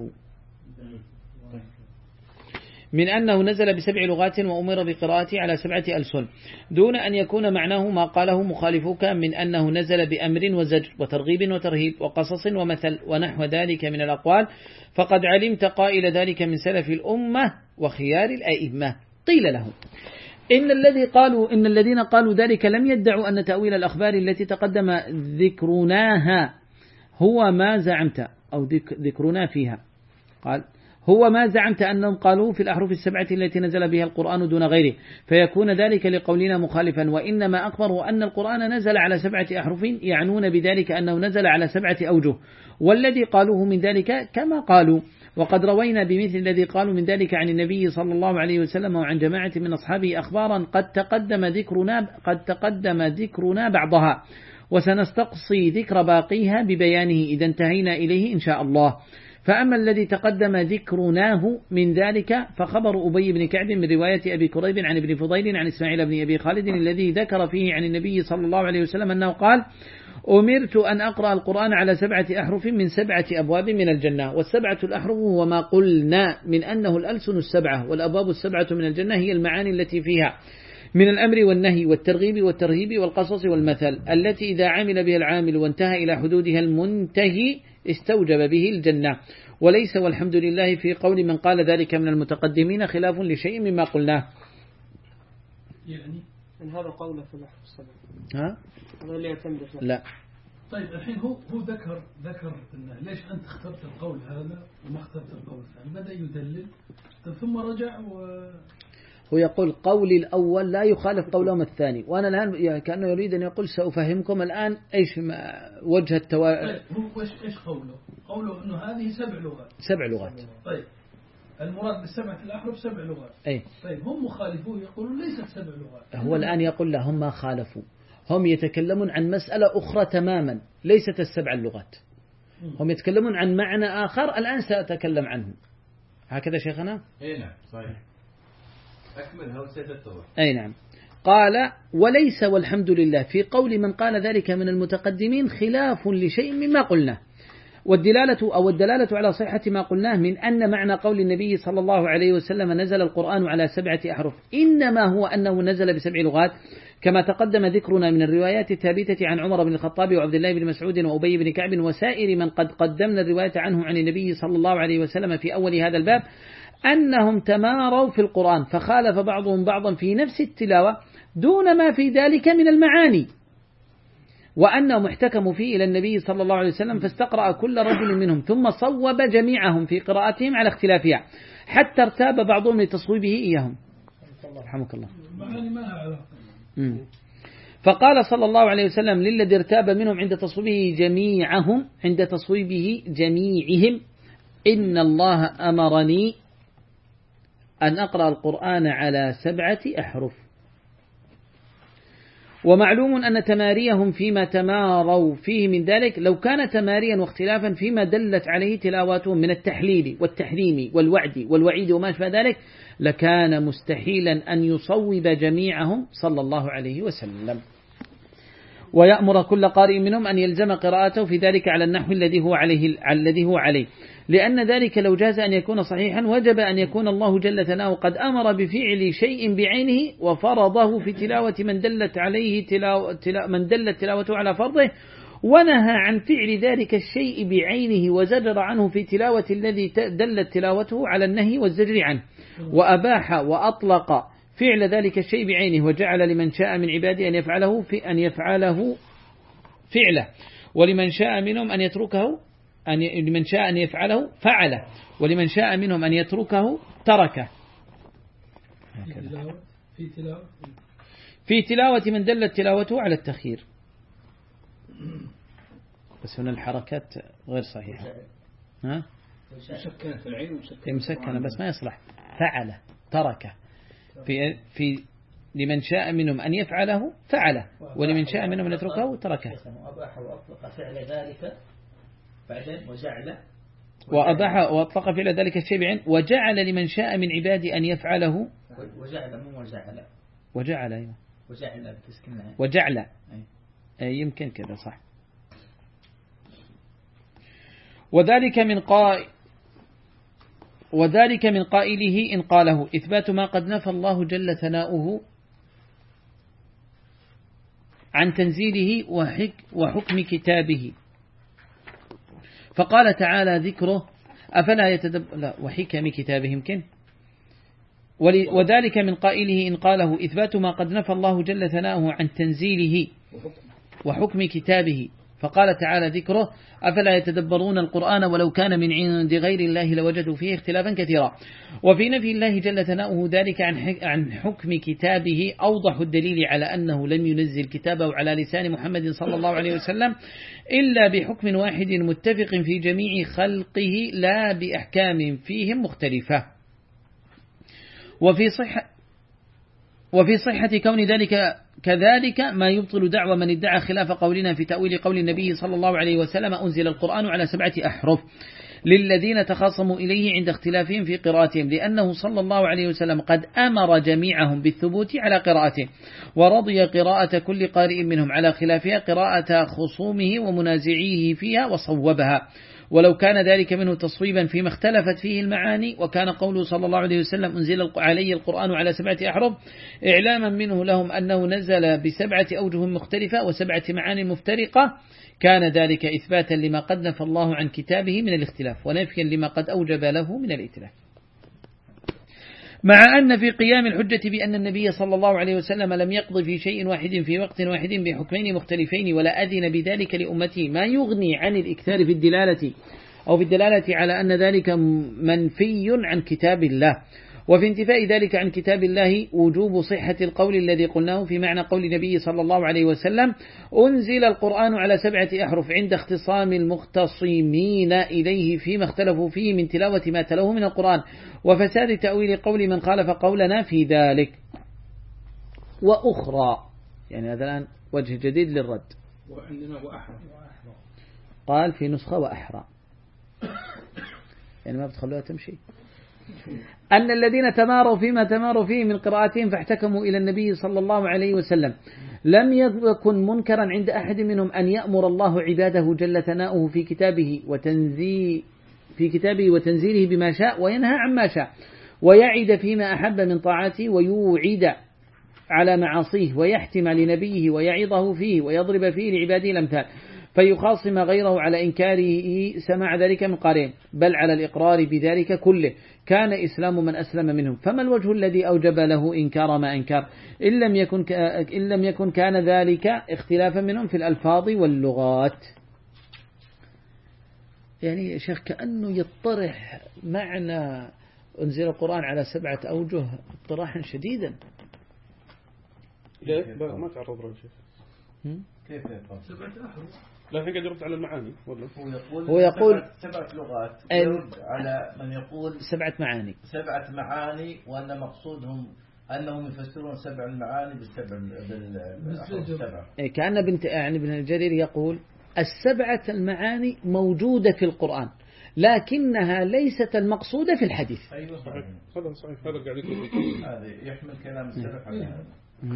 من أنه نزل بسبع لغات وأمر بقراءته على سبعة ألسن دون أن يكون معناه ما قاله مخالفوك من أنه نزل بأمر وزجر وترغيب وترهيب وقصص ومثل ونحو ذلك من الأقوال فقد علمت قائل ذلك من سلف الأمة وخيار الأئمة. قيل لهم إن الذي قالوا إن الذين قالوا ذلك لم يدعوا أن تأويل الأخبار التي تقدم ذكرناها هو ما زعمت أو ذكرنا فيها قال هو ما زعمت أنهم قالوا في الأحرف السبعة التي نزل بها القرآن دون غيره فيكون ذلك لقولنا مخالفا وإنما أخبروا أن القرآن نزل على سبعة أحرف يعنون بذلك أنه نزل على سبعة أوجه والذي قالوه من ذلك كما قالوا. وقد روينا بمثل الذي قالوا من ذلك عن النبي صلى الله عليه وسلم وعن جماعة من أصحابه أخبارا قد تقدم ذكرنا قد تقدم ذكرنا بعضها وسنستقصي ذكر باقيها ببيانه إذا انتهينا إليه إن شاء الله. فأما الذي تقدم ذكرناه من ذلك فخبر أبي بن كعب من رواية أبي كريب عن ابن فضيل عن إسماعيل بن أبي خالد الذي ذكر فيه عن النبي صلى الله عليه وسلم أنه قال أمرت أن أقرأ القرآن على سبعة أحرف من سبعة أبواب من الجنة والسبعة الأحرف هو ما قلنا من أنه الألسن السبعة والأبواب السبعة من الجنة هي المعاني التي فيها من الأمر والنهي والترغيب والترهيب والقصص والمثل التي إذا عمل بها العامل وانتهى إلى حدودها المنتهي استوجب به الجنة وليس والحمد لله في قول من قال ذلك من المتقدمين خلاف لشيء مما قلناه.
يعني
من هذا قوله في الأحرف السبعة
ها؟
هذا اللي يعتمد
لا.
طيب الحين هو هو ذكر ذكر إنه ليش أنت اخترت القول هذا وما اخترت القول الثاني بدأ يدلل ثم رجع و
هو يقول قولي الأول لا يخالف قولهم الثاني وأنا الآن يعني كأنه يريد أن يقول سأفهمكم الآن إيش وجه التوا.
طيب هو إيش إيش قوله؟ قوله إنه هذه سبع لغات.
سبع لغات.
طيب المراد بالسبعة الأحرف سبع لغات.
أي.
طيب هم مخالفون يقولون ليست سبع لغات.
هو الآن يقول لهم ما خالفوا هم يتكلمون عن مسألة أخرى تماما ليست السبع اللغات، هم يتكلمون عن معنى آخر الآن سأتكلم عنه. هكذا شيخنا؟
أي نعم صحيح. أكملها وسيتطور.
أي نعم. قال وليس والحمد لله في قول من قال ذلك من المتقدمين خلاف لشيء مما قلناه، والدلالة أو الدلالة على صحة ما قلناه من أن معنى قول النبي صلى الله عليه وسلم نزل القرآن على سبعة أحرف إنما هو أنه نزل بسبع لغات كما تقدم ذكرنا من الروايات الثابتة عن عمر بن الخطاب وعبد الله بن مسعود وأبي بن كعب وسائر من قد قدمنا الرواية عنه عن النبي صلى الله عليه وسلم في أول هذا الباب أنهم تماروا في القرآن فخالف بعضهم بعضا في نفس التلاوة دون ما في ذلك من المعاني، وأنهم احتكموا فيه إلى النبي صلى الله عليه وسلم فاستقرأ كل رجل منهم ثم صوب جميعهم في قراءتهم على اختلافها حتى ارتاب بعضهم لتصويبه إياهم. رحمك الله. فقال صلى الله عليه وسلم للذي ارتاب منهم عند تصويبه جميعهم عند تصويبه جميعهم إن الله أمرني أن أقرأ القرآن على سبعة أحرف. ومعلوم أن تماريهم فيما تماروا فيه من ذلك لو كان تماريا واختلافا فيما دلت عليه تلاواتهم من التحليل والتحريم والوعد والوعيد وما شابه ذلك لكان مستحيلا أن يصوب جميعهم صلى الله عليه وسلم، ويأمر كل قارئ منهم أن يلزم قراءته في ذلك على النحو الذي هو عليه الذي هو عليه، لأن ذلك لو جاز أن يكون صحيحا وجب أن يكون الله جل ثناؤه قد أمر بفعل شيء بعينه وفرضه في تلاوة من دلت عليه تلاو تلا من دلت تلاوته على فرضه، ونهى عن فعل ذلك الشيء بعينه وزجر عنه في تلاوة الذي دلت تلاوته على النهي والزجر عنه، وأباح وأطلق فعل ذلك الشيء بعينه وجعل لمن شاء من عباده أن يفعله في أن يفعله فعله، ولمن شاء منهم أن يتركه أن لمن شاء أن يفعله فعله، ولمن شاء منهم أن يتركه تركه.
في تلاوة
في تلاوة من دلت تلاوته على التخيير. بس هنا الحركات غير صحيحة. ها؟
مسكنة في العين ومسكنة
مسكنة بس ما يصلح. فعل تركه. في في لمن شاء منهم أن يفعله فعله، ولمن شاء منهم أن يتركه تركه.
وأباح وأطلق فعل ذلك بعدين وجعل
وأباح وأطلق فعل ذلك الشيء بعين وجعل لمن شاء من عبادي أن يفعله
وجعل مو وجعل
وجعل أيوة
وجعل بتسكن
وجعل أي يمكن كذا صح. وذلك من قائل وذلك من قائله إن قاله إثبات ما قد نفى الله جل ثناؤه عن تنزيله وحكم كتابه، فقال تعالى ذكره أفلا يتدبر لا وحكم كتابه يمكن. وذلك من قائله إن قاله إثبات ما قد نفى الله جل ثناؤه عن تنزيله وحكم كتابه، فقال تعالى ذكره أفلا يتدبرون القرآن ولو كان من عند غير الله لوجدوا فيه اختلافا كثيرا. وفي نفي الله جل ثناؤه ذلك عن حكم كتابه أوضح الدليل على أنه لم ينزل كتابه على لسان محمد صلى الله عليه وسلم إلا بحكم واحد متفق في جميع خلقه لا بأحكام فيهم مختلفة. وفي صحة وفي صحة كون ذلك كذلك ما يبطل دعوى من ادعى خلاف قولنا في تأويل قول النبي صلى الله عليه وسلم أنزل القرآن على سبعة أحرف للذين تخاصموا إليه عند اختلافهم في قراءتهم، لأنه صلى الله عليه وسلم قد أمر جميعهم بالثبوت على قراءته، ورضي قراءة كل قارئ منهم على خلافها قراءة خصومه ومنازعيه فيها وصوبها، ولو كان ذلك منه تصويبا فيما اختلفت فيه المعاني، وكان قوله صلى الله عليه وسلم أنزل علي القرآن على سبعة أحرف إعلاما منه لهم أنه نزل بسبعة أوجه مختلفة وسبعة معاني مفترقة، كان ذلك إثباتا لما قد نفى الله عن كتابه من الاختلاف ونفيا لما قد أوجب له من الائتلاف. مع أن في قيام الحجة بأن النبي صلى الله عليه وسلم لم يقضي في شيء واحد في وقت واحد بحكمين مختلفين ولا أذن بذلك لأمته ما يغني عن الإكثار في الدلالة أو في الدلالة على أن ذلك منفي عن كتاب الله، وفي انتفاء ذلك عن كتاب الله وجوب صحة القول الذي قلناه في معنى قول النبي صلى الله عليه وسلم أنزل القرآن على سبعة أحرف عند اختصام المختصمين إليه فيما اختلفوا فيه من تلاوة ما تلوه من القرآن، وفساد تأويل قول من خالف قولنا في ذلك. وأخرى يعني هذا الآن وجه جديد للرد.
وعندنا وأحرى
قال في نسخة وأحرى يعني ما بتخلوها تمشي. أن الذين تماروا فيما تماروا فيه من قراءتهم فاحتكموا إلى النبي صلى الله عليه وسلم لم يكن منكرا عند أحد منهم أن يأمر الله عباده جل ثناؤه في كتابه وتنزيل في كتابه وتنزيله بما شاء وينهى عما شاء ويعد فيما أحب من طاعته ويوعد على معاصيه ويحتم لنبيه ويعظه فيه ويضرب فيه لعباده الأمثال فيخاصم غيره على إنكاره سماع ذلك من قارئ بل على الإقرار بذلك كله كان إسلام من أسلم منهم. فما الوجه الذي أوجب له إنكار ما أنكر إن لم يكن, ك... إن لم يكن كان ذلك اختلافا منهم في الألفاظ واللغات. يعني يا شيخ كأنه يطرح معنى أنزل القرآن على سبعة أوجه اطراحا شديدا.
ليه؟ ما تعرض له شيء.
كيف يقول
سبعة أحرف
لا الحين قاعد يرد على المعاني ولا
هو يقول
هو يقول
سبعة لغات يرد على من يقول
سبعة معاني
سبعة معاني وأن مقصودهم أنهم يفسرون سبع المعاني بالسبع بالسبع.
كأن بنت يعني ابن الجرير يقول السبعة المعاني موجودة في القرآن لكنها ليست المقصودة في الحديث.
أيوة
صحيح هذا صحيح هذا قاعد يقول
هذا يحمل كلام السلف على هذا.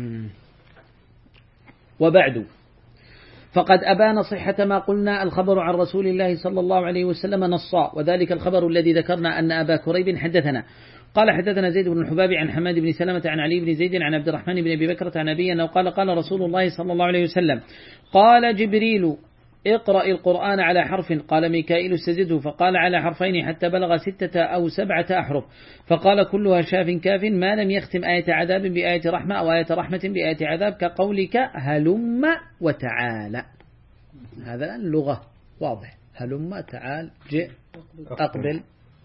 وبعد فقد أبان صحة ما قلنا الخبر عن رسول الله صلى الله عليه وسلم نصا وذلك الخبر الذي ذكرنا أن أبا كريب حدثنا قال حدثنا زيد بن الحباب عن حماد بن سلمة عن علي بن زيد عن عبد الرحمن بن أبي بكرة عن أبي أنه قال قال رسول الله صلى الله عليه وسلم قال جبريل اقرأ القرآن على حرف قال ميكائيل استزده فقال على حرفين حتى بلغ ستة أو سبعة أحرف فقال كلها شاف كاف ما لم يختم آية عذاب بآية رحمة أو آية رحمة بآية عذاب كقولك هلم وتعالى. هذا اللغة واضح هلم تعال جئ أقبل.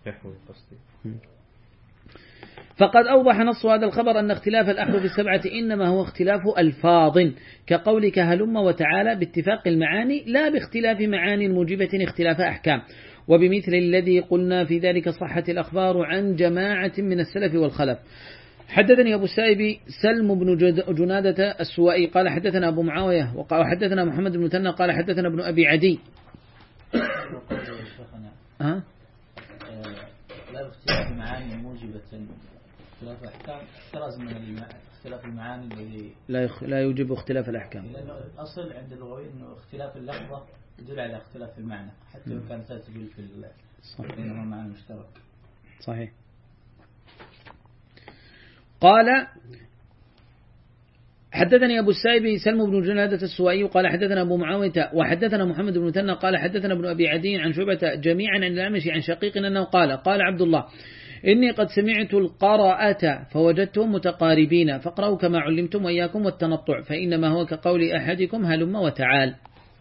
فقد أوضح نص هذا الخبر أن اختلاف الأحرف السبعة إنما هو اختلاف ألفاظ كقولك هلم وتعالى باتفاق المعاني لا باختلاف معاني موجبة اختلاف أحكام وبمثل الذي قلنا في ذلك صحة الأخبار عن جماعة من السلف والخلف. حدثني أبو السائب سلم بن جنادة السوائي قال حدثنا أبو معاوية وقال حدثنا محمد بن مثنى قال حدثنا ابن أبي عدي.
ها؟ لا باختلاف معاني موجبة اختلاف الأحكام احتراز من اختلاف المعاني الذي
لا يخ... لا يوجب اختلاف الأحكام.
لأنه الأصل عند اللغويين إنه اختلاف اللفظة يدل على اختلاف المعنى حتى لو كانت تدل في بينهما معنى مشترك.
صحيح. قال حدثني أبو السائب سلم بن جنادة السوائي قال حدثنا أبو معاوية وحدثنا محمد بن مثنى قال حدثنا ابن أبي عدي عن شعبة جميعا عن الأعمش عن شقيق أنه قال قال عبد الله إني قد سمعت القراءة فوجدتهم متقاربين فاقرأوا كما علمتم وإياكم والتنطع فإنما هو كقول أحدكم هلم وتعال.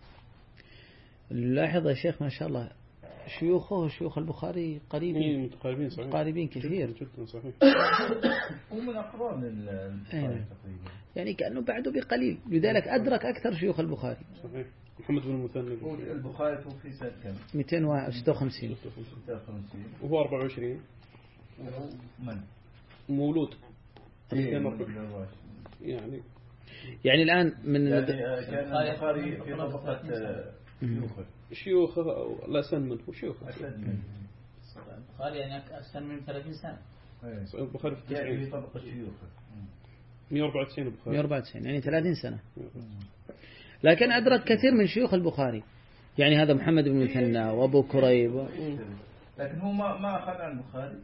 لاحظ يا شيخ ما شاء الله شيوخه وشيوخ البخاري قريبين
متقاربين صحيح
قريبين كثير
جدا صحيح
ومن أقران البخاري تقريبا
يعني كأنه بعده بقليل لذلك أدرك أكثر شيوخ البخاري.
صحيح. محمد بن المثنى
البخاري توفي سنة كم؟
مئتين وستة وخمسين
وهو أربعة وعشرين
من؟
مولود
إيه
يعني
يعني الآن من
يعني كان البخاري في طبقة شيوخه
شيوخه لا سن منه شيوخه
البخاري يعني أسن من ثلاثين سنة.
البخاري في
يعني في طبقة شيوخه
مئة وأربعة وتسعين البخاري
مئة وأربعة وتسعين يعني ثلاثين سنة لكن أدرك كثير من شيوخ البخاري يعني هذا محمد بن مثنى وأبو كريب و...
لكن هو ما ما أخذ عن البخاري.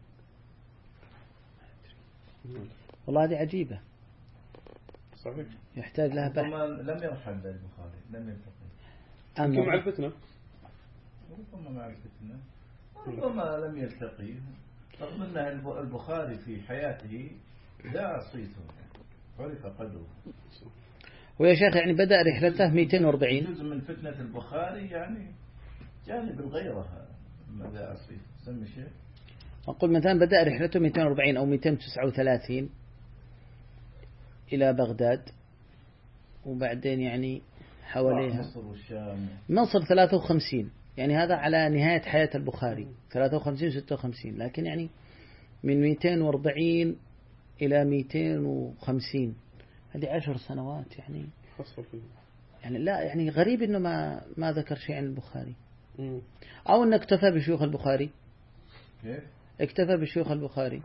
والله هذه عجيبة
صحيح
يحتاج لها بحث.
لم يرحل البخاري لم يلتقي
أما مع الفتنة
ربما مع الفتنة ربما لم يلتقي رغم أن البخاري في حياته ذاع صيته عرف قدره.
ويا شيخ يعني بدأ رحلته مئتين وأربعين
جزء من فتنة البخاري يعني جانب الغيرة ذاع صيته سمي شيء
أقول مثلا بدأ رحلته مئتين وأربعين أو مئتين وتسعة وثلاثين إلى بغداد وبعدين يعني حواليها
مصر والشام
مصر ثلاثة وخمسين يعني هذا على نهاية حياة البخاري ثلاثة وخمسين وستة وخمسين لكن يعني من مئتين وأربعين إلى مئتين وخمسين هذه عشر سنوات يعني
خاصة فيه.
يعني لا يعني غريب إنه ما ما ذكر شيء عن البخاري
مم.
أو إنه اكتفى بشيوخ البخاري.
كيف؟
اكتفى بشيوخ البخاري.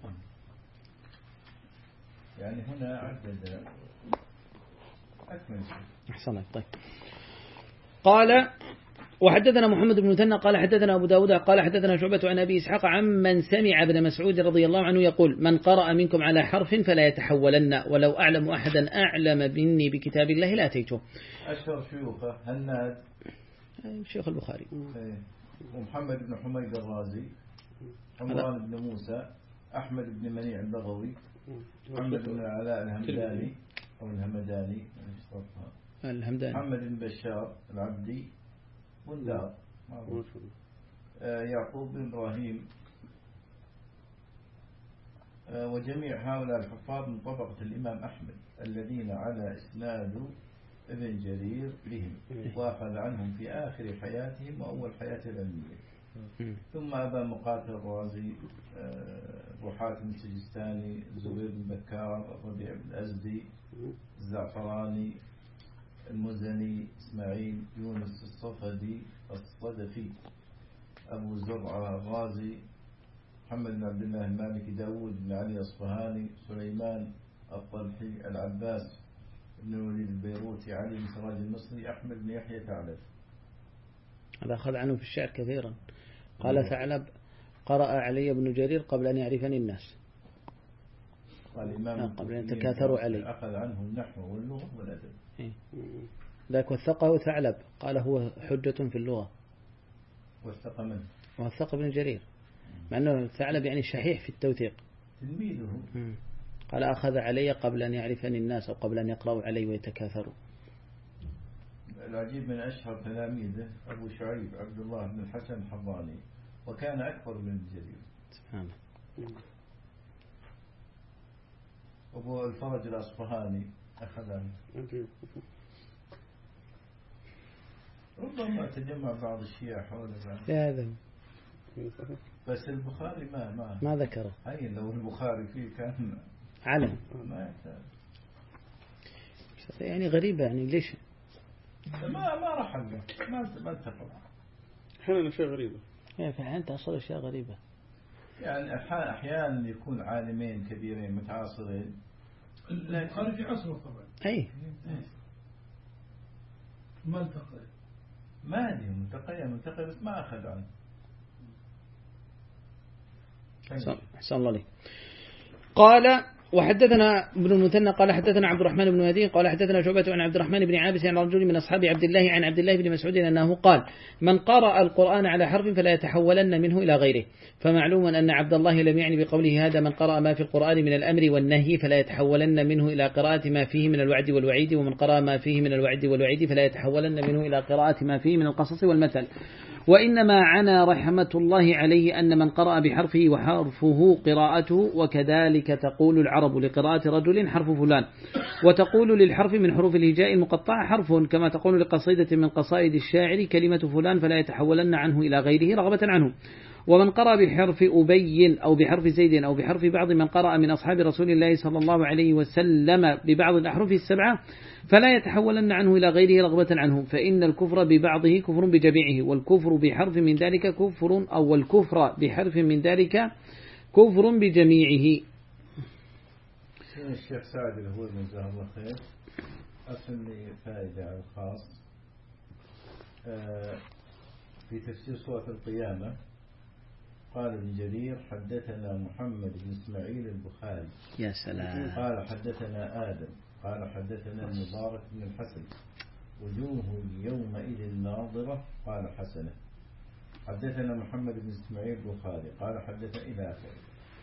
يعني هنا عدد أكمل.
أحسنت. طيب قال وحدثنا محمد بن مثنى قال حدثنا أبو داود قال حدثنا شعبة عن أبي إسحاق عمن سمع ابن مسعود رضي الله عنه يقول من قرأ منكم على حرف فلا يتحولن ولو أعلم أحدا أعلم مني بكتاب الله لا أتيته.
أشهر شيوخه هناد
شيخ البخاري
ومحمد بن حميد الرازي عمران بن موسى أحمد بن منيع البغوي محمد بن العلاء الهمداني أو الهمداني
الهمداني
محمد بن بشار العبدي بندار آه يعقوب بن إبراهيم آه وجميع هؤلاء الحفاظ من طبقة الإمام أحمد الذين على إسناد ابن جرير بهم وأخذ عنهم في آخر حياتهم وأول حياة العلمية. ثم أبا مقاتل الرازي أبو حاتم السجستاني زبير بن بكار الربيع بن الأزدي الزعفراني المزني إسماعيل يونس الصفدي الصدفي أبو زرعة الرازي محمد بن عبد الله المالكي داود بن علي الأصفهاني سليمان الطلحي العباس بن الوليد البيروتي علي بن سراج المصري أحمد بن يحيى ثعلب.
هذا أخذ عنه في الشعر كثيرا. قال ثعلب قرأ علي ابن جرير قبل أن يعرفني الناس
قال
قبل أن تكاثروا علي.
أخذ عنه النحو واللغة والأدب.
إيه؟ ذاك وثقه ثعلب قال هو حجة في اللغة.
وثق من؟
وثق ابن جرير مع أنه ثعلب يعني شحيح في التوثيق.
تلميذه.
قال أخذ علي قبل أن يعرفني الناس أو قبل أن يقرأوا علي ويتكاثروا.
العجيب من أشهر تلاميذه أبو شعيب عبد الله بن الحسن الحضاني وكان أكبر من ابن جرير.
سبحانه.
أبو الفرج الأصفهاني أخذ عنه. ربما تجمع بعض الشيعة حول
هذا
بس البخاري ما ما
ما ذكره.
أي لو البخاري فيه كان
علم
ما يحتاج.
يعني غريبة يعني ليش
ما ما راح له ما ما اتفق.
أحيانا أشياء غريبة.
يعني في حين تحصل أشياء غريبة.
يعني أحيانا يكون عالمين كبيرين متعاصرين.
البخاري في عصره طبعا.
أي.
ما التقى.
ما أدري ملتقي ملتقي بس ما أخذ عنه.
أحسن الله عليك. قال وحدثنا ابن المثنى قال حدثنا عبد الرحمن بن مهدي قال حدثنا شعبة عن عبد الرحمن بن عابس عن رجل من أصحاب عبد الله عن عبد الله بن مسعود أنه قال من قرأ القرآن على حرف فلا يتحولن منه إلى غيره. فمعلوم أن عبد الله لم يعني بقوله هذا من قرأ ما في القرآن من الأمر والنهي فلا يتحولن منه إلى قراءة ما فيه من الوعد والوعيد ومن قرأ ما فيه من الوعد والوعيد فلا يتحولن منه إلى قراءة ما فيه من القصص والمثل. وإنما عنا رحمة الله عليه أن من قرأ بحرفه وحرفه قراءته وكذلك تقول العرب لقراءة رجل حرف فلان وتقول للحرف من حروف الهجاء المقطعة حرف كما تقول لقصيدة من قصائد الشاعر كلمة فلان فلا يتحولن عنه إلى غيره رغبة عنه. ومن قرأ بحرف أبي أو بحرف زيد أو بحرف بعض من قرأ من أصحاب رسول الله صلى الله عليه وسلم ببعض الأحرف السبعة فلا يتحولن عنه إلى غيره رغبة عنه فإن الكفر ببعضه كفر بجميعه والكفر بحرف من ذلك كفر أو الكفر بحرف من ذلك كفر بجميعه.
الشيخ سعد اللي هو جزاه الله خير أرسل لي فائدة على الخاص في تفسير سورة القيامة. قال ابن جرير حدثنا محمد بن إسماعيل البخاري.
يا سلام.
قال حدثنا آدم قال حدثنا المبارك بن الحسن وجوه يومئذ ناظرة قال حسنة. حدثنا محمد بن إسماعيل البخاري قال حدث إلى آخره.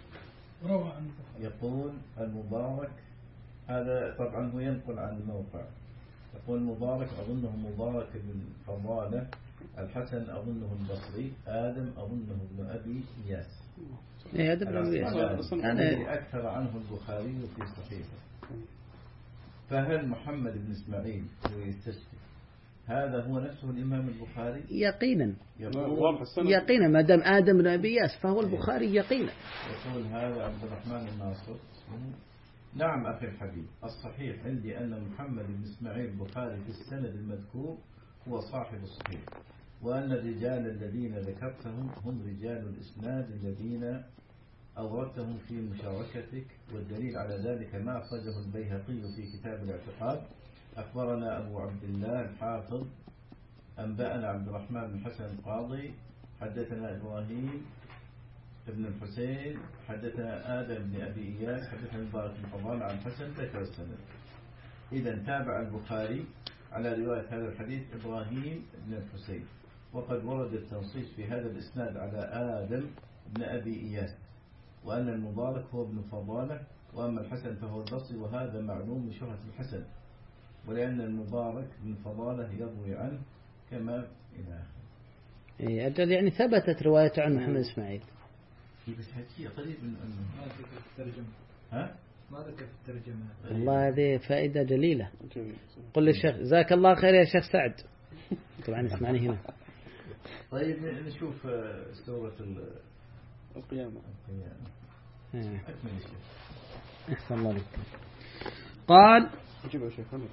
يقول المبارك هذا طبعا هو ينقل عن الموقع. يقول المبارك أظنه مبارك بن فضالة الحسن أظنه البصري آدم أظنه ابن أبي إياس.
إيه آدم بن أبي إياس
أنا أكثر عنه البخاري في صحيحه. فهل محمد بن إسماعيل هو يستشفي هذا هو نفسه الإمام البخاري
يقينا
يقول
يقينا ما دام آدم بن أبي إياس فهو البخاري يقينا.
يقول هذا عبد الرحمن الناصر نعم أخي الحبيب، الصحيح عندي أن محمد بن إسماعيل البخاري في السند المذكور هو صاحب الصحيح، وأن الرجال الذين ذكرتهم هم رجال الإسناد الذين أوردتهم في مشاركتك، والدليل على ذلك ما أخرجه البيهقي في كتاب الاعتقاد. أخبرنا أبو عبد الله الحافظ أنبأنا عبد الرحمن بن حسن القاضي حدثنا إبراهيم ابن الحسين حدثنا آدم بن أبي إياس حدثنا مبارك بن فضال عن حسن ذكر السند. إذا تابع البخاري على رواية هذا الحديث إبراهيم بن الحسين، وقد ورد التنصيص في هذا الإسناد على آدم بن أبي إياس، وأن المبارك هو ابن فضالة، وأما الحسن فهو البصري، وهذا معلوم من شهرة الحسن، ولأن المبارك بن فضالة يروي عنه كما إلى آخره.
إيه أجل يعني ثبتت روايته عن محمد إسماعيل.
بس هكي قريب من أنه
ما ذكر في الترجمة.
ها؟
ما ذكر في الترجمة.
والله هذه فائدة جليلة. قل للشيخ جزاك الله خير يا شيخ سعد. طبعا اسمعني هنا.
طيب نشوف سورة
القيامة.
القيامة. أكمل الشيخ.
أحسن الله لك. قال
جيبها شيخ أمر.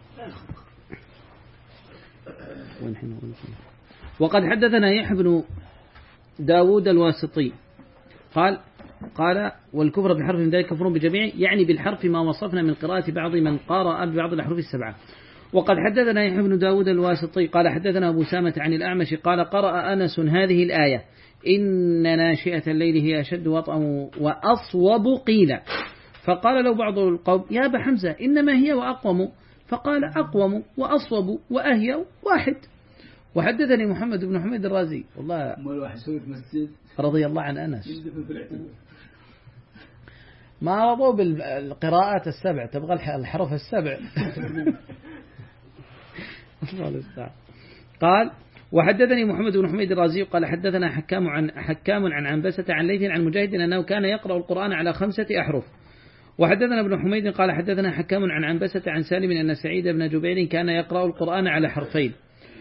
وين حين وين حين. وقد حدثنا يحيى بن داود الواسطي قال قال والكفر بحرف من ذلك كفر بجميع، يعني بالحرف ما وصفنا من قراءة بعض من قارأ ببعض الأحرف السبعة. وقد حدثنا يحيى بن داود الواسطي قال حدثنا أبو سامة عن الأعمش قال قرأ أنس هذه الآية إن ناشئة الليل هي أشد وطئا وأصوب قيل، فقال له بعض القوم يا أبا حمزة إنما هي وأقوم، فقال أقوم وأصوب وأهي واحد. وحدثني محمد بن حميد الرازي والله رضي الله عن أنس ما رضوا بالقراءات السبع، تبغى الحرف السبع. قال وحدثني محمد بن حميد الرازي قال حدثنا حكام عن حكام عن عنبسة عن ليث عن مجاهد أنه كان يقرأ القرآن على خمسة أحرف. وحدثنا ابن حميد قال حدثنا حكام عن عنبسة عن سالم أن سعيد بن جبير كان يقرأ القرآن على حرفين.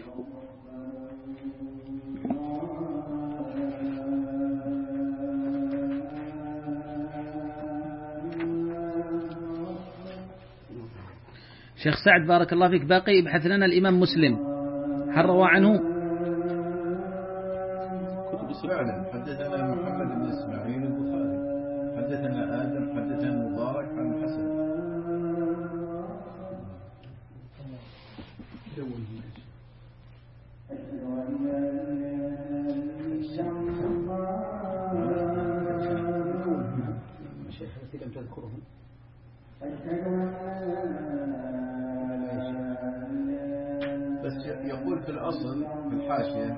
شيخ سعد بارك الله فيك باقي ابحث لنا الإمام مسلم هل روى عنه؟
فعلا حدثنا محمد بن إسماعيل البخاري حدثنا آدم حدثنا مبارك عن حسن. بس يقول في الأصل في الحاشية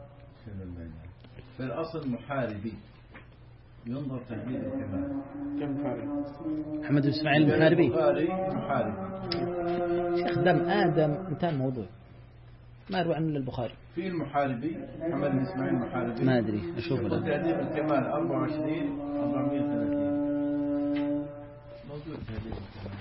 في الأصل محاربي ينظر تهديد الكمال.
كم محارب؟
محمد بن إسماعيل المحاربي
محاربي
شيخ دم آدم انتهى الموضوع ما يروي عنه البخاري.
في المحاربي محمد بن إسماعيل المحاربي
ما أدري أشوف له
تهديد الكمال أربعة وعشرين أربعمائة وثلاثين موجود تهديد الكمال.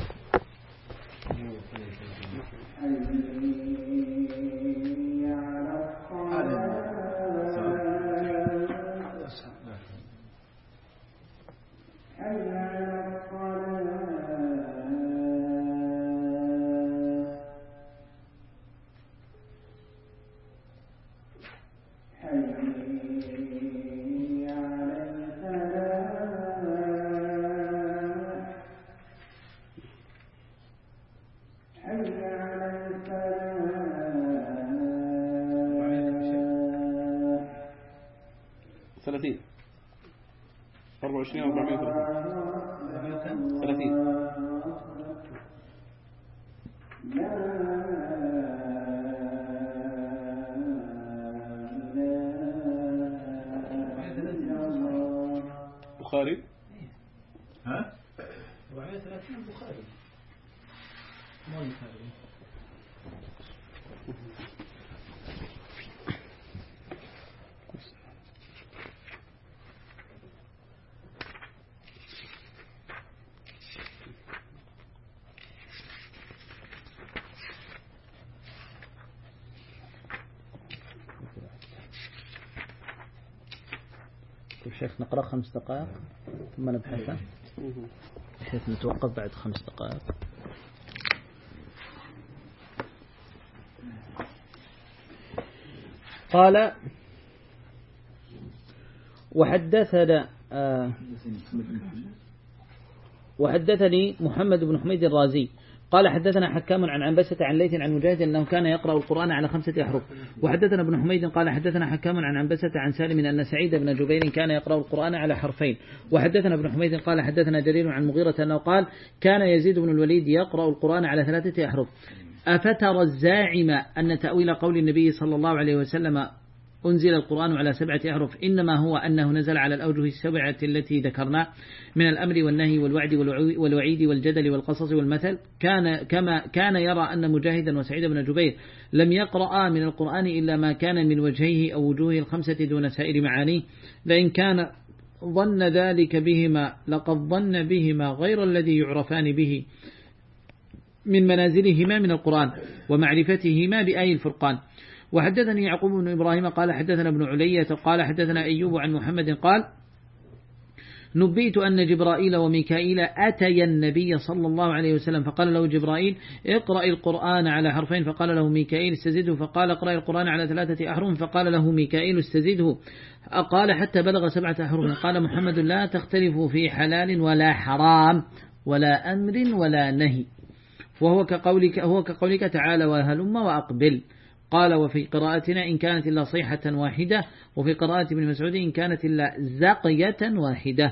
ثلاثين أربعة وعشرين أربعمائة ثلاثين بخاري
ها؟
أربعمائة وثلاثين بخاري مو البخاري.
شيخ نقرأ خمس دقائق ثم نبحث. بحيث نتوقف بعد خمس دقائق. قال وحدثنا آه وحدثني محمد بن حميد الرازي قال حدثنا حكام عن عنبسة عن ليث عن مجاهد أنه كان يقرأ القرآن على خمسة أحرف. وحدثنا ابن حميد قال حدثنا حكام عن عنبسة عن سالم أن سعيد بن جبير كان يقرأ القرآن على حرفين. وحدثنا ابن حميد قال حدثنا جرير عن مغيرة أنه قال كان يزيد بن الوليد يقرأ القرآن على ثلاثة أحرف. أفترى الزاعم أن تأويل قول النبي صلى الله عليه وسلم أنزل القرآن على سبعة أحرف إنما هو أنه نزل على الأوجه السبعة التي ذكرنا من الأمر والنهي والوعد والوعيد والجدل والقصص والمثل، كان كما كان يرى أن مجاهدا وسعيد بن جبير لم يقرأ من القرآن إلا ما كان من وجهيه أو وجوه الخمسة دون سائر معانيه، لئن كان ظن ذلك بهما لقد ظن بهما غير الذي يعرفان به من منازلهما من القرآن ومعرفتهما بآي الفرقان. وحدثني يعقوب بن إبراهيم قال حدثنا ابن علية قال حدثنا أيوب عن محمد قال نبئت أن جبرائيل وميكائيل أتيا النبي صلى الله عليه وسلم فقال له جبرائيل اقرأ القرآن على حرفين فقال له ميكائيل استزده، فقال اقرأ القرآن على ثلاثة أحرف فقال له ميكائيل استزده، قال حتى بلغ سبعة أحرف. قال محمد لا تختلفوا في حلال ولا حرام ولا أمر ولا نهي، وهو كقولك, هو كقولك تعالى وهلم وأقبل. قال وفي قراءتنا إن كانت إلا صيحة واحدة، وفي قراءة ابن مسعود إن كانت إلا زقية واحدة.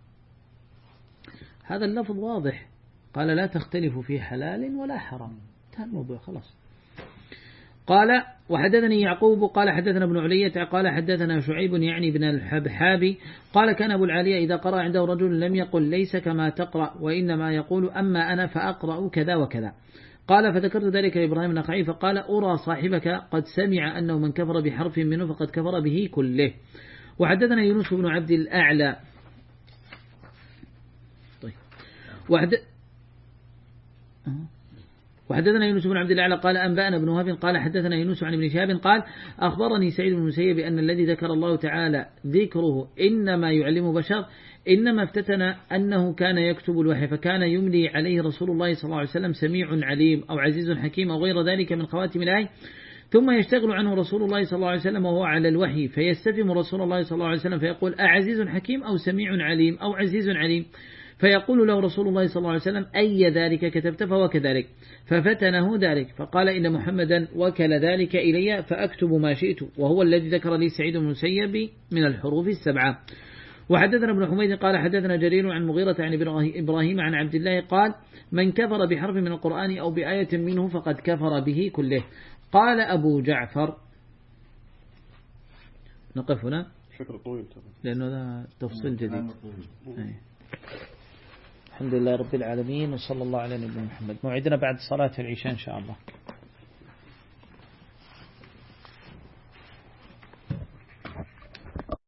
هذا اللفظ واضح، قال لا تختلف في حلال ولا حرام، انتهى الموضوع خلاص. قال وحدثني يعقوب قال حدثنا ابن علية قال حدثنا شعيب يعني بن الحبحابي قال كان أبو العالية إذا قرأ عنده رجل لم يقل ليس كما تقرأ وإنما يقول أما أنا فأقرأ كذا وكذا. قال فذكرت ذلك لإبراهيم النخعي فقال أرى صاحبك قد سمع أنه من كفر بحرف منه فقد كفر به كله. وحدثنا يونس بن عبد الأعلى طيب وحد وحدثنا يونس بن عبد الأعلى قال أنبأنا بن وهب قال حدثنا يونس عن ابن شهاب قال أخبرني سعيد بن المسيب بأن الذي ذكر الله تعالى ذكره إنما يعلم بشر إنما افتتن أنه كان يكتب الوحي فكان يملي عليه رسول الله صلى الله عليه وسلم سميع عليم أو عزيز حكيم أو غير ذلك من خواتم الآية، ثم يشتغل عنه رسول الله صلى الله عليه وسلم وهو على الوحي فيستفهم رسول الله صلى الله عليه وسلم فيقول أعزيز حكيم أو سميع عليم أو عزيز عليم، فيقول له رسول الله صلى الله عليه وسلم أي ذلك كتبت فهو كذلك، ففتنه ذلك فقال إن محمدا وكل ذلك إلي فأكتب ما شئت، وهو الذي ذكر لي سعيد بن المسيب من الحروف السبعة. وحدثنا ابن حميد قال حدثنا جرير عن مغيرة عن إبراهيم عن عبد الله قال من كفر بحرف من القرآن أو بآية منه فقد كفر به كله. قال أبو جعفر نقف هنا
شكرا طويل
لأنه هذا تفصيل جديد. الحمد لله رب العالمين وصلى الله على نبينا محمد. موعدنا بعد صلاة العشاء إن شاء الله.